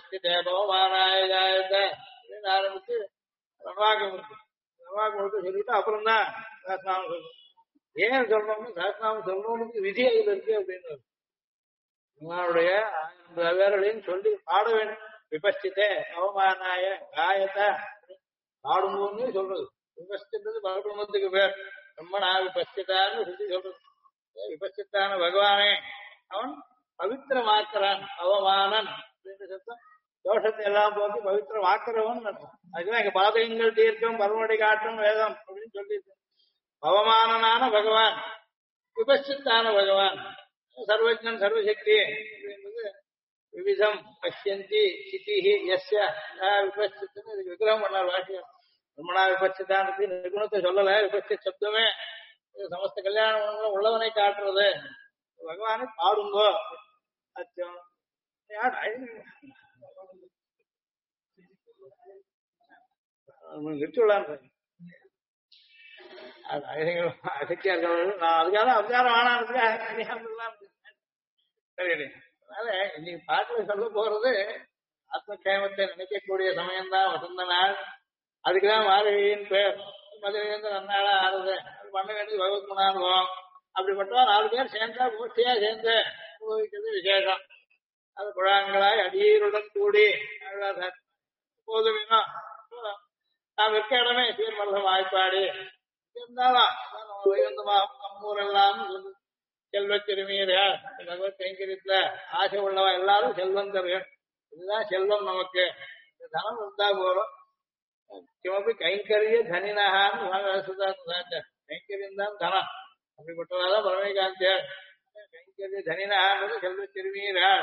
அப்படின்னு ஆரம்பிச்சு அனுவாகம் இருக்கு. அனுவாகம் மட்டும் சொல்லிட்டு அப்புறம் தான் சாஸ்திராமம் சொல்லணும். ஏன் சொல்லணும்னு சாஸ்திராமம் சொல்லணும்னு விதி அதுல இருக்கு அப்படின்னு உங்களுடைய 1000 வெவ்வேறுகளையும் சொல்லி பாட வேண்டும். விபஸ்தித்தே அவமானாய காயத்தை பாடும்போது சொல்றது. விபஸ்தின்றது பரபிரமத்துக்கு பேர். பிரம்மனா விபஸ்தித்தான்னு சொல்லி சொல்றது. விபஸ்தித்தான பகவானே அவன் பவித்திரமாக்குறான். அவமானன் அப்படின்னு சத்தம் தோஷத்தை எல்லாம் போக்கி பவித்திரமாக்குறவன். அதுதான் எங்க பாதகங்கள் தீர்க்கம் பருவடி காட்டும் வேதம் அப்படின்னு சொல்லி அவமானனான பகவான் விபஸ்தித்தான பகவான் சர்வஜன் சர்வசக்தி அப்படின்றது விவிதம் பசியந்தி சிதிஹி யஸ்ய விபஸ்தித்துன்னு இதுக்கு விக்கிரகம் பண்ணார் வாக்கியம். பிரம்மணா விபஸ்திதான்னு நிகுணத்தை சொல்லல. விபஸ்தி சப்தமே சமஸ்த கல்யாணம் உள்ளவனை காட்டுறது. பகவானை பாடுங்கோ அச்சம் நிறுத்திவிடலாம். அசக்தியா இருக்கிறவர்கள் நான் அதுக்காக அவதாரம் ஆனாதுக்காக சரி. அதனால இன்னைக்கு பாட்டுல சொல்ல போறது ஆத்மக்ஷேமத்தை நினைக்கக்கூடிய சமயம்தான் வசந்த நாள். அதுக்குதான் மார்கழியின் பேர். மதுரையிலிருந்து நன்னாளா ஆறுது அது பண்ண வேண்டியது பகவத் குணானுபவம். அப்படிப்பட்ட 4 பேர் சேர்ந்தா மூர்த்தியா சேர்ந்து அனுபவிக்கிறது விசேஷம். அது குழாங்களாய் அடியீருடன் கூடி போதும். நாம் இருக்க இடமே சீர்மல்லம் வாய்ப்பாடி இருந்தாலும் நம்மூரெல்லாம் செல்வ திருமீர்கள் பகவத் கைங்கரியத்துல ஆசை உள்ளவா எல்லாரும் செல்வந்தர்கள். இதுதான் செல்வம். நமக்கு தனம் இருந்தா போறோம். கிமப்பி கைங்கரிய தனினகான்னு கைங்கரியம் தான் தனம். அப்படிப்பட்டதாதான் பரமேகாந்தியார் கைங்கரிய தனினகான்றது செல்வ திருமீர்கள்.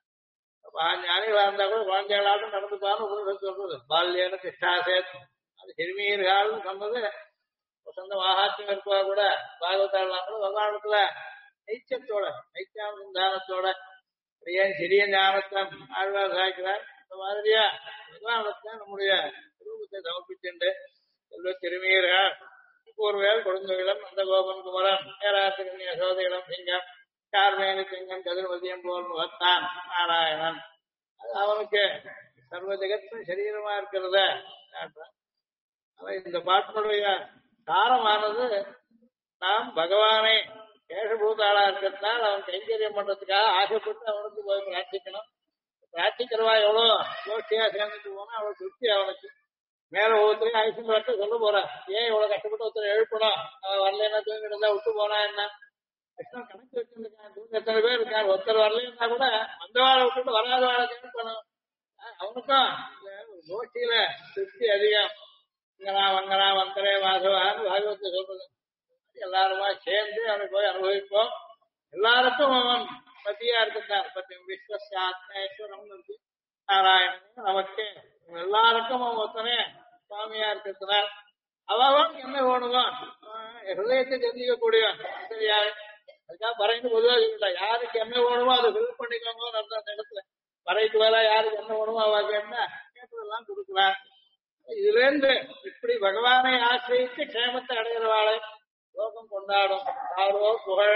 ஞானிகளா இருந்தா கூட குழந்தைகளாட்டும் நடந்துப்பான்னு சொல்றது. பால்யன திஷ்டாசேத் அது சிறுமீர்கள்னு சொன்னது சொந்த மகாத்மியம் இருப்பா கூட பாகவதாலாம் கூட பகவானத்துல நைச்சத்தோட நைத்தியானுசந்தானத்தோட ஏன் சிறிய ஞானத்தம் ஆழ்வார் சாய்க்கிறார். இந்த மாதிரியா பகவானத்துல நம்முடைய ரூபத்தை சமர்ப்பிச்சுண்டு செல்வ திருமீர்கள் பூர்வேல் கொடுங்கோயிலம் அந்த கோபன் குமரன் ஏராத்திரி யசோதையிடம் சிங்கம் கார்மேனி சிங்கம் கதிர்வதியம் போல் முகத்தான் நாராயணன். அது அவனுக்கு சர்வ ஜெகத்தும் சரீரமா இருக்கிறத காட்டுறான். இந்த பாட்டினுடைய சாரமானது நாம் பகவானை கேஷபூதாளா இருக்கிறதுனால அவன் கைங்கரியம் பண்றதுக்காக ஆசைப்பட்டு அவனுக்கு போய் பிரார்த்திக்கணும். பிரார்த்திக்கிறவா எவ்வளவு யோசியா சேர்ந்துட்டு போனா அவ்வளவு திருப்தி அவனுக்கு. மேல ஒவ்வொருத்தரையும் ஆயுஷம் பார்த்து சொல்ல போறா. ஏன் இவ்வளவு கஷ்டப்பட்டு ஒருத்தர் எழுப்பணும்? அவன் வரலன்னா தூங்கிட்டு இருந்தா விட்டு போனா என்ன? கிருஷ்ணன் கணக்கு வச்சிருக்கான். தூங்க எத்தனை பேர் இருக்காங்க. ஒருத்தர் வரலன்னா கூட வந்தவாழை விட்டுட்டு வராத வாழை எழுப்பணும். அவனுக்கும் கோஷ்டியில திருப்தி அதிகம். வங்கனா வந்தரே மாதவான்னு பாகவத்தை சொல்றது. எல்லாருமா சேர்ந்து அவனை போய் அனுபவிப்போம். எல்லாருக்கும் அவன் பத்தியா இருக்கிறான். பத்தி விஸ்வசாத்மேஸ்வரம் நாராயணன் நமக்கு எல்லாருக்கும் அவன் ஒருத்தனே சுவாமியா இருக்கிறான். அவன் என்ன வேணுமோ ஹிருதயத்தை தெரிஞ்சிக்கக்கூடியவன். சரியா அதுக்காக பறைன்னு பொதுவாக சொல்லிட்டான். யாருக்கு என்ன வேணுமோ அதை ஃபில் பண்ணிக்கோங்க அந்த இடத்துல. பறைக்கு வேலை யாருக்கு என்ன வேணுமோ அவருக்கு என்ன கேட்டதெல்லாம் கொடுக்குறான். இதுல இருந்து இப்படி பகவானை ஆசிரியித்து க்ஷேமத்தை அடைகிறவாளை லோகம் கொண்டாடும். யாரோ புகழ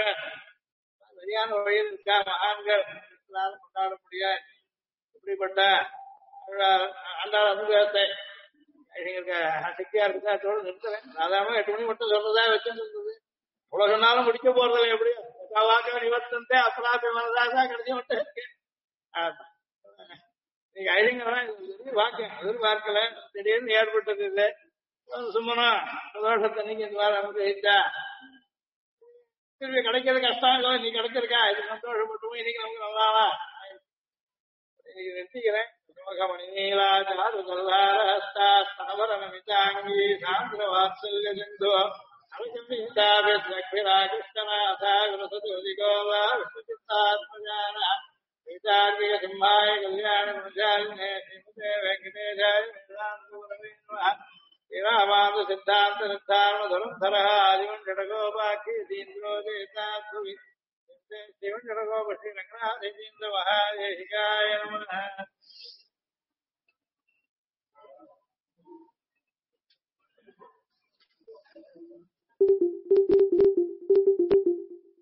சரியான வழியில் இருக்கா மகான்கள் கொண்டாட முடியாது. இப்படிப்பட்ட அன்றாட அனுபவத்தை சக்தியா இருக்கா அதோட நிறுத்துறேன். சாதாரண 8 மணி மட்டும் சொல்றதா வச்சிருந்தது. இவ்வளவு சொன்னாலும் முடிக்க போறதில்லை. எப்படியும் வாக்க நிவர்த்தந்தே அபராத மனதாக கடைசி மட்டும் இருக்கு. நீங்க ஐடிங்கிறதா எதிர்பார்க்கல திடீர்னு ஏற்பட்டது இல்லை சும்மனா சந்தோஷத்தை நீங்க இந்த மாதிரி அனுபவிச்சா திரும்பி கிடைக்கிறது கஷ்டம் இல்லை நீ கிடைச்சிருக்கா இது சந்தோஷப்பட்டுமோ இன்னைக்கு நமக்கு நல்லாவா இன்னைக்கு நிறுத்திக்கிறேன் மணி நீலாச்சாருதாங்கி சாந்திர வாத்சல்ய சிந்து சிம்மாய கல்யாண குணஜாலினே ஸ்ரீமதே வெங்கடேஷாய ஸ்ரீராமாந்த சித்தாந்த நித்தாரண துரந்தர ஆதிவன் ஜடகோபாக்கி தீந்திரோ தேதாத்வி சிவன் ஜடகோப ஸ்ரீ ரங்கநாதேந்திர மகாதேசிகாய நமः